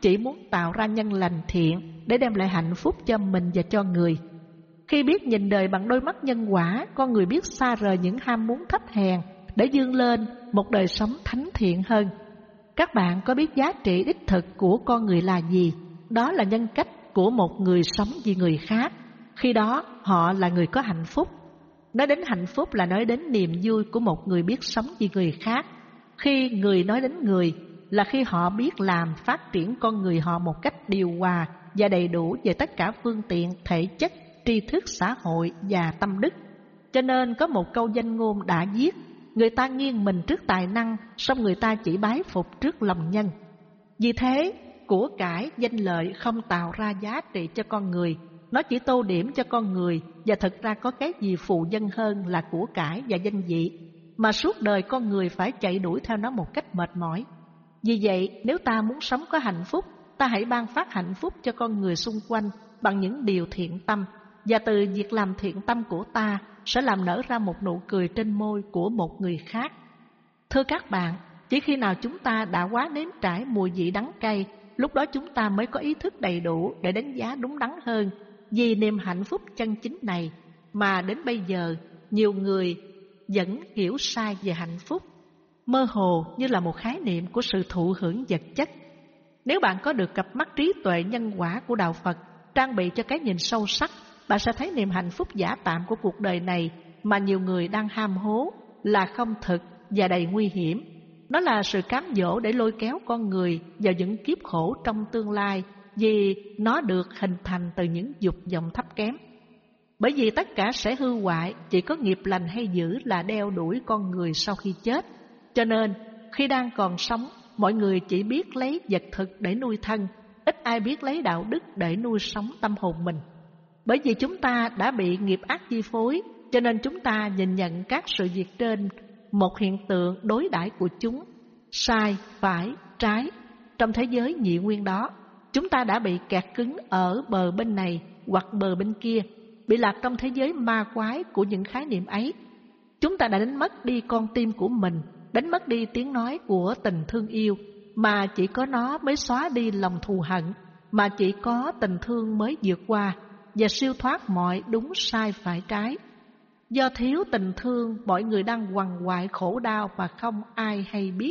chỉ muốn tạo ra nhân lành thiện để đem lại hạnh phúc cho mình và cho người. Khi biết nhìn đời bằng đôi mắt nhân quả, con người biết xa rời những ham muốn thấp hèn để vươn lên một đời sống thánh thiện hơn. Các bạn có biết giá trị đích thực của con người là gì? Đó là nhân cách của một người sống vì người khác. Khi đó họ là người có hạnh phúc. Nói đến hạnh phúc là nói đến niềm vui của một người biết sống vì người khác. Khi người nói đến người là khi họ biết làm phát triển con người họ một cách điều hòa và đầy đủ về tất cả phương tiện thể chất, tri thức, xã hội và tâm đức. Cho nên có một câu danh ngôn đã viết: người ta nghiêng mình trước tài năng, song người ta chỉ bái phục trước lòng nhân. Vì thế, của cải, danh lợi không tạo ra giá trị cho con người, nó chỉ tô điểm cho con người, và thật ra có cái gì phù dân hơn là của cải và danh vị, mà suốt đời con người phải chạy đuổi theo nó một cách mệt mỏi. Vì vậy, nếu ta muốn sống có hạnh phúc, ta hãy ban phát hạnh phúc cho con người xung quanh bằng những điều thiện tâm, và từ việc làm thiện tâm của ta sẽ làm nở ra một nụ cười trên môi của một người khác. Thưa các bạn, chỉ khi nào chúng ta đã quá nếm trải mùi vị đắng cay, lúc đó chúng ta mới có ý thức đầy đủ để đánh giá đúng đắn hơn. Vì niềm hạnh phúc chân chính này mà đến bây giờ nhiều người vẫn hiểu sai về hạnh phúc, mơ hồ như là một khái niệm của sự thụ hưởng vật chất. Nếu bạn có được cặp mắt trí tuệ nhân quả của Đạo Phật trang bị cho cái nhìn sâu sắc, bạn sẽ thấy niềm hạnh phúc giả tạm của cuộc đời này mà nhiều người đang ham hố là không thực và đầy nguy hiểm. Nó là sự cám dỗ để lôi kéo con người vào những kiếp khổ trong tương lai, vì nó được hình thành từ những dục vọng thấp kém. Bởi vì tất cả sẽ hư hoại, chỉ có nghiệp lành hay dữ là đeo đuổi con người sau khi chết. Cho nên, khi đang còn sống, mọi người chỉ biết lấy vật thực để nuôi thân, ít ai biết lấy đạo đức để nuôi sống tâm hồn mình. Bởi vì chúng ta đã bị nghiệp ác chi phối, cho nên chúng ta nhìn nhận các sự việc trên một hiện tượng đối đãi của chúng, sai, phải, trái. Trong thế giới nhị nguyên đó, chúng ta đã bị kẹt cứng ở bờ bên này hoặc bờ bên kia, bị lạc trong thế giới ma quái của những khái niệm ấy. Chúng ta đã đánh mất đi con tim của mình, đánh mất đi tiếng nói của tình thương yêu, mà chỉ có nó mới xóa đi lòng thù hận, mà chỉ có tình thương mới vượt qua và siêu thoát mọi đúng sai phải trái. Do thiếu tình thương, mọi người đang quằn quại khổ đau và không ai hay biết.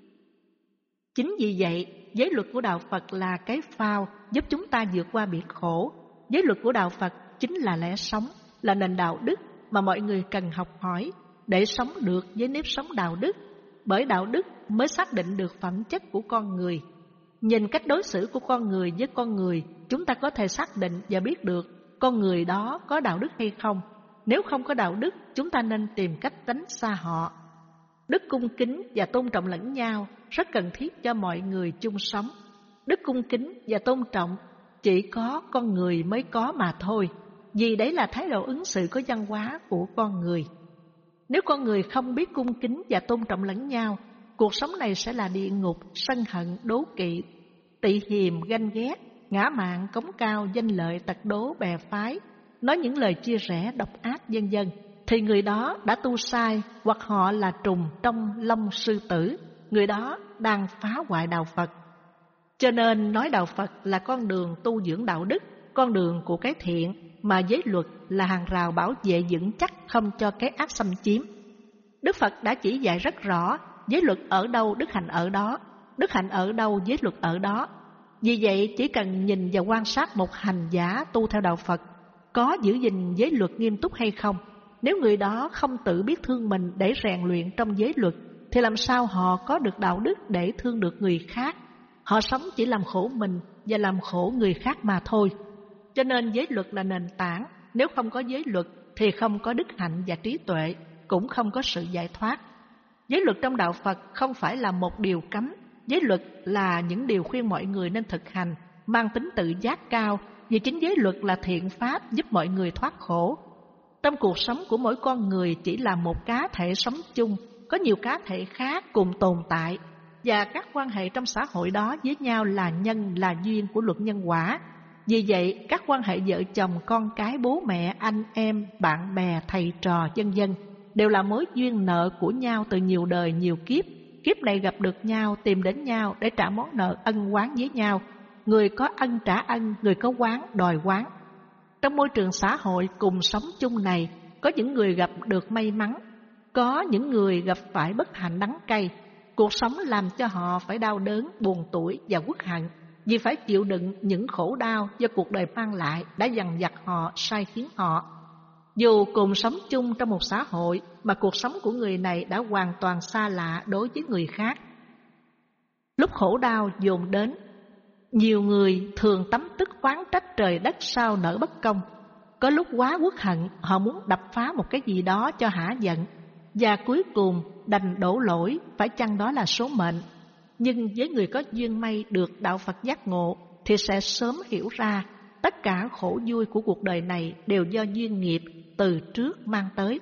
Chính vì vậy, giới luật của Đạo Phật là cái phao giúp chúng ta vượt qua biệt khổ. Giới luật của Đạo Phật chính là lẽ sống, là nền đạo đức mà mọi người cần học hỏi để sống được với nếp sống đạo đức. Bởi đạo đức mới xác định được phẩm chất của con người. Nhìn cách đối xử của con người với con người, chúng ta có thể xác định và biết được con người đó có đạo đức hay không. Nếu không có đạo đức, chúng ta nên tìm cách tránh xa họ. Đức cung kính và tôn trọng lẫn nhau rất cần thiết cho mọi người chung sống. Đức cung kính và tôn trọng chỉ có con người mới có mà thôi, vì đấy là thái độ ứng xử có văn hóa của con người. Nếu con người không biết cung kính và tôn trọng lẫn nhau, cuộc sống này sẽ là địa ngục, sân hận, đố kỵ, tị hiềm, ganh ghét, ngã mạn, cống cao, danh lợi, tật đố, bè phái, nói những lời chia rẽ, độc ác, vân vân, thì người đó đã tu sai, hoặc họ là trùng trong lông sư tử, người đó đang phá hoại đạo Phật. Cho nên nói đạo Phật là con đường tu dưỡng đạo đức, con đường của cái thiện, mà giới luật là hàng rào bảo vệ vững chắc không cho cái ác xâm chiếm. Đức Phật đã chỉ dạy rất rõ, giới luật ở đâu đức hạnh ở đó, đức hạnh ở đâu giới luật ở đó. Vì vậy chỉ cần nhìn và quan sát một hành giả tu theo đạo Phật có giữ gìn giới luật nghiêm túc hay không. Nếu người đó không tự biết thương mình để rèn luyện trong giới luật, thì làm sao họ có được đạo đức để thương được người khác? Họ sống chỉ làm khổ mình và làm khổ người khác mà thôi. Cho nên giới luật là nền tảng. Nếu không có giới luật thì không có đức hạnh và trí tuệ, cũng không có sự giải thoát. Giới luật trong đạo Phật không phải là một điều cấm. Giới luật là những điều khuyên mọi người nên thực hành, mang tính tự giác cao, vì chính giới luật là thiện pháp giúp mọi người thoát khổ. Trong cuộc sống của mỗi con người chỉ là một cá thể sống chung, có nhiều cá thể khác cùng tồn tại, và các quan hệ trong xã hội đó với nhau là nhân, là duyên của luật nhân quả. Vì vậy, các quan hệ vợ chồng, con cái, bố mẹ, anh em, bạn bè, thầy trò, vân vân đều là mối duyên nợ của nhau từ nhiều đời, nhiều kiếp. Kiếp này gặp được nhau, tìm đến nhau để trả món nợ ân oán với nhau, người có ân trả ân, người có oán đòi oán. Trong môi trường xã hội cùng sống chung này, có những người gặp được may mắn, có những người gặp phải bất hạnh đắng cay. Cuộc sống làm cho họ phải đau đớn, buồn tủi và uất hận, vì phải chịu đựng những khổ đau do cuộc đời mang lại đã dằn vặt họ, sai khiến họ. Dù cùng sống chung trong một xã hội mà cuộc sống của người này đã hoàn toàn xa lạ đối với người khác. Lúc khổ đau dồn đến, nhiều người thường tấm tức oán trách trời đất sao nỡ bất công. Có lúc quá uất hận, họ muốn đập phá một cái gì đó cho hả giận, và cuối cùng đành đổ lỗi, phải chăng đó là số mệnh. Nhưng với người có duyên may được đạo Phật giác ngộ thì sẽ sớm hiểu ra tất cả khổ vui của cuộc đời này đều do duyên nghiệp từ trước mang tới.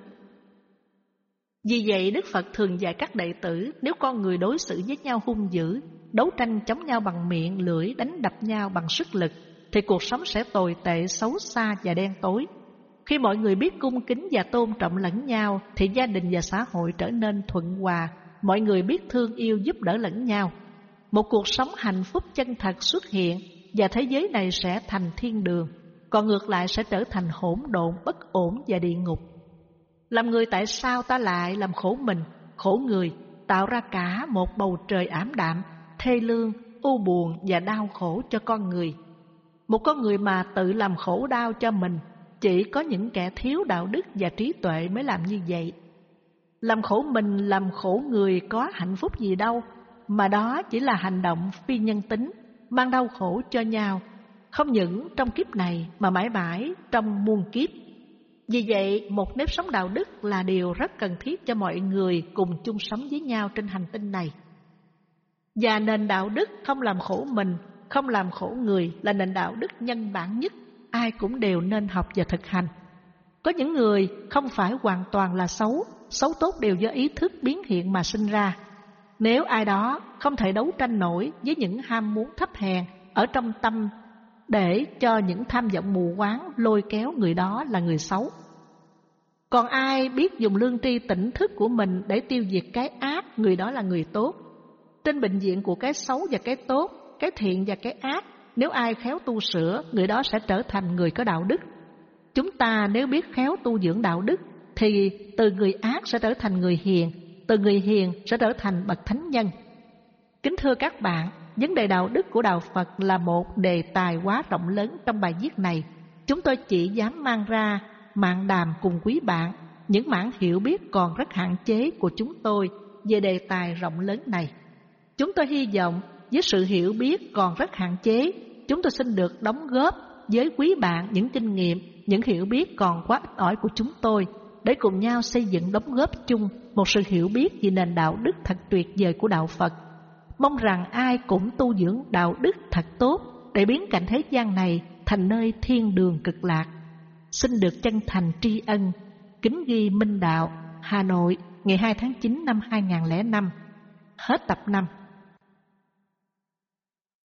Vì vậy Đức Phật thường dạy các đệ tử, nếu con người đối xử với nhau hung dữ, đấu tranh chống nhau bằng miệng, lưỡi, đánh đập nhau bằng sức lực, thì cuộc sống sẽ tồi tệ, xấu xa và đen tối. Khi mọi người biết cung kính và tôn trọng lẫn nhau, thì gia đình và xã hội trở nên thuận hòa, mọi người biết thương yêu giúp đỡ lẫn nhau. Một cuộc sống hạnh phúc chân thật xuất hiện, và thế giới này sẽ thành thiên đường, còn ngược lại sẽ trở thành hỗn độn, bất ổn và địa ngục. Làm người tại sao ta lại làm khổ mình, khổ người, tạo ra cả một bầu trời ảm đạm, thê lương, u buồn và đau khổ cho con người. Một con người mà tự làm khổ đau cho mình, chỉ có những kẻ thiếu đạo đức và trí tuệ mới làm như vậy. Làm khổ mình, làm khổ người có hạnh phúc gì đâu, mà đó chỉ là hành động phi nhân tính, mang đau khổ cho nhau, không những trong kiếp này mà mãi mãi trong muôn kiếp. Vì vậy, một nếp sống đạo đức là điều rất cần thiết cho mọi người cùng chung sống với nhau trên hành tinh này. Và nền đạo đức không làm khổ mình, không làm khổ người là nền đạo đức nhân bản nhất, ai cũng đều nên học và thực hành. Có những người không phải hoàn toàn là xấu, xấu tốt đều do ý thức biến hiện mà sinh ra. Nếu ai đó không thể đấu tranh nổi với những ham muốn thấp hèn ở trong tâm để cho những tham vọng mù quáng lôi kéo, người đó là người xấu. Còn ai biết dùng lương tri tỉnh thức của mình để tiêu diệt cái ác, người đó là người tốt. Trên bệnh viện của cái xấu và cái tốt, cái thiện và cái ác, nếu ai khéo tu sửa, người đó sẽ trở thành người có đạo đức. Chúng ta nếu biết khéo tu dưỡng đạo đức, thì từ người ác sẽ trở thành người hiền, từ người hiền sẽ trở thành bậc thánh nhân. Kính thưa các bạn, vấn đề đạo đức của Đạo Phật là một đề tài quá rộng lớn trong bài viết này. Chúng tôi chỉ dám mang ra mạn đàm cùng quý bạn những mảng hiểu biết còn rất hạn chế của chúng tôi về đề tài rộng lớn này. Chúng tôi hy vọng với sự hiểu biết còn rất hạn chế, chúng tôi xin được đóng góp với quý bạn những kinh nghiệm, những hiểu biết còn quá ít ỏi của chúng tôi, để cùng nhau xây dựng đóng góp chung một sự hiểu biết về nền đạo đức thật tuyệt vời của Đạo Phật. Mong rằng ai cũng tu dưỡng đạo đức thật tốt để biến cảnh thế gian này thành nơi thiên đường cực lạc. Xin được chân thành tri ân. Kính ghi Minh Đạo, Hà Nội, ngày hai tháng chín năm hai nghìn không trăm lẻ năm. Hết tập năm.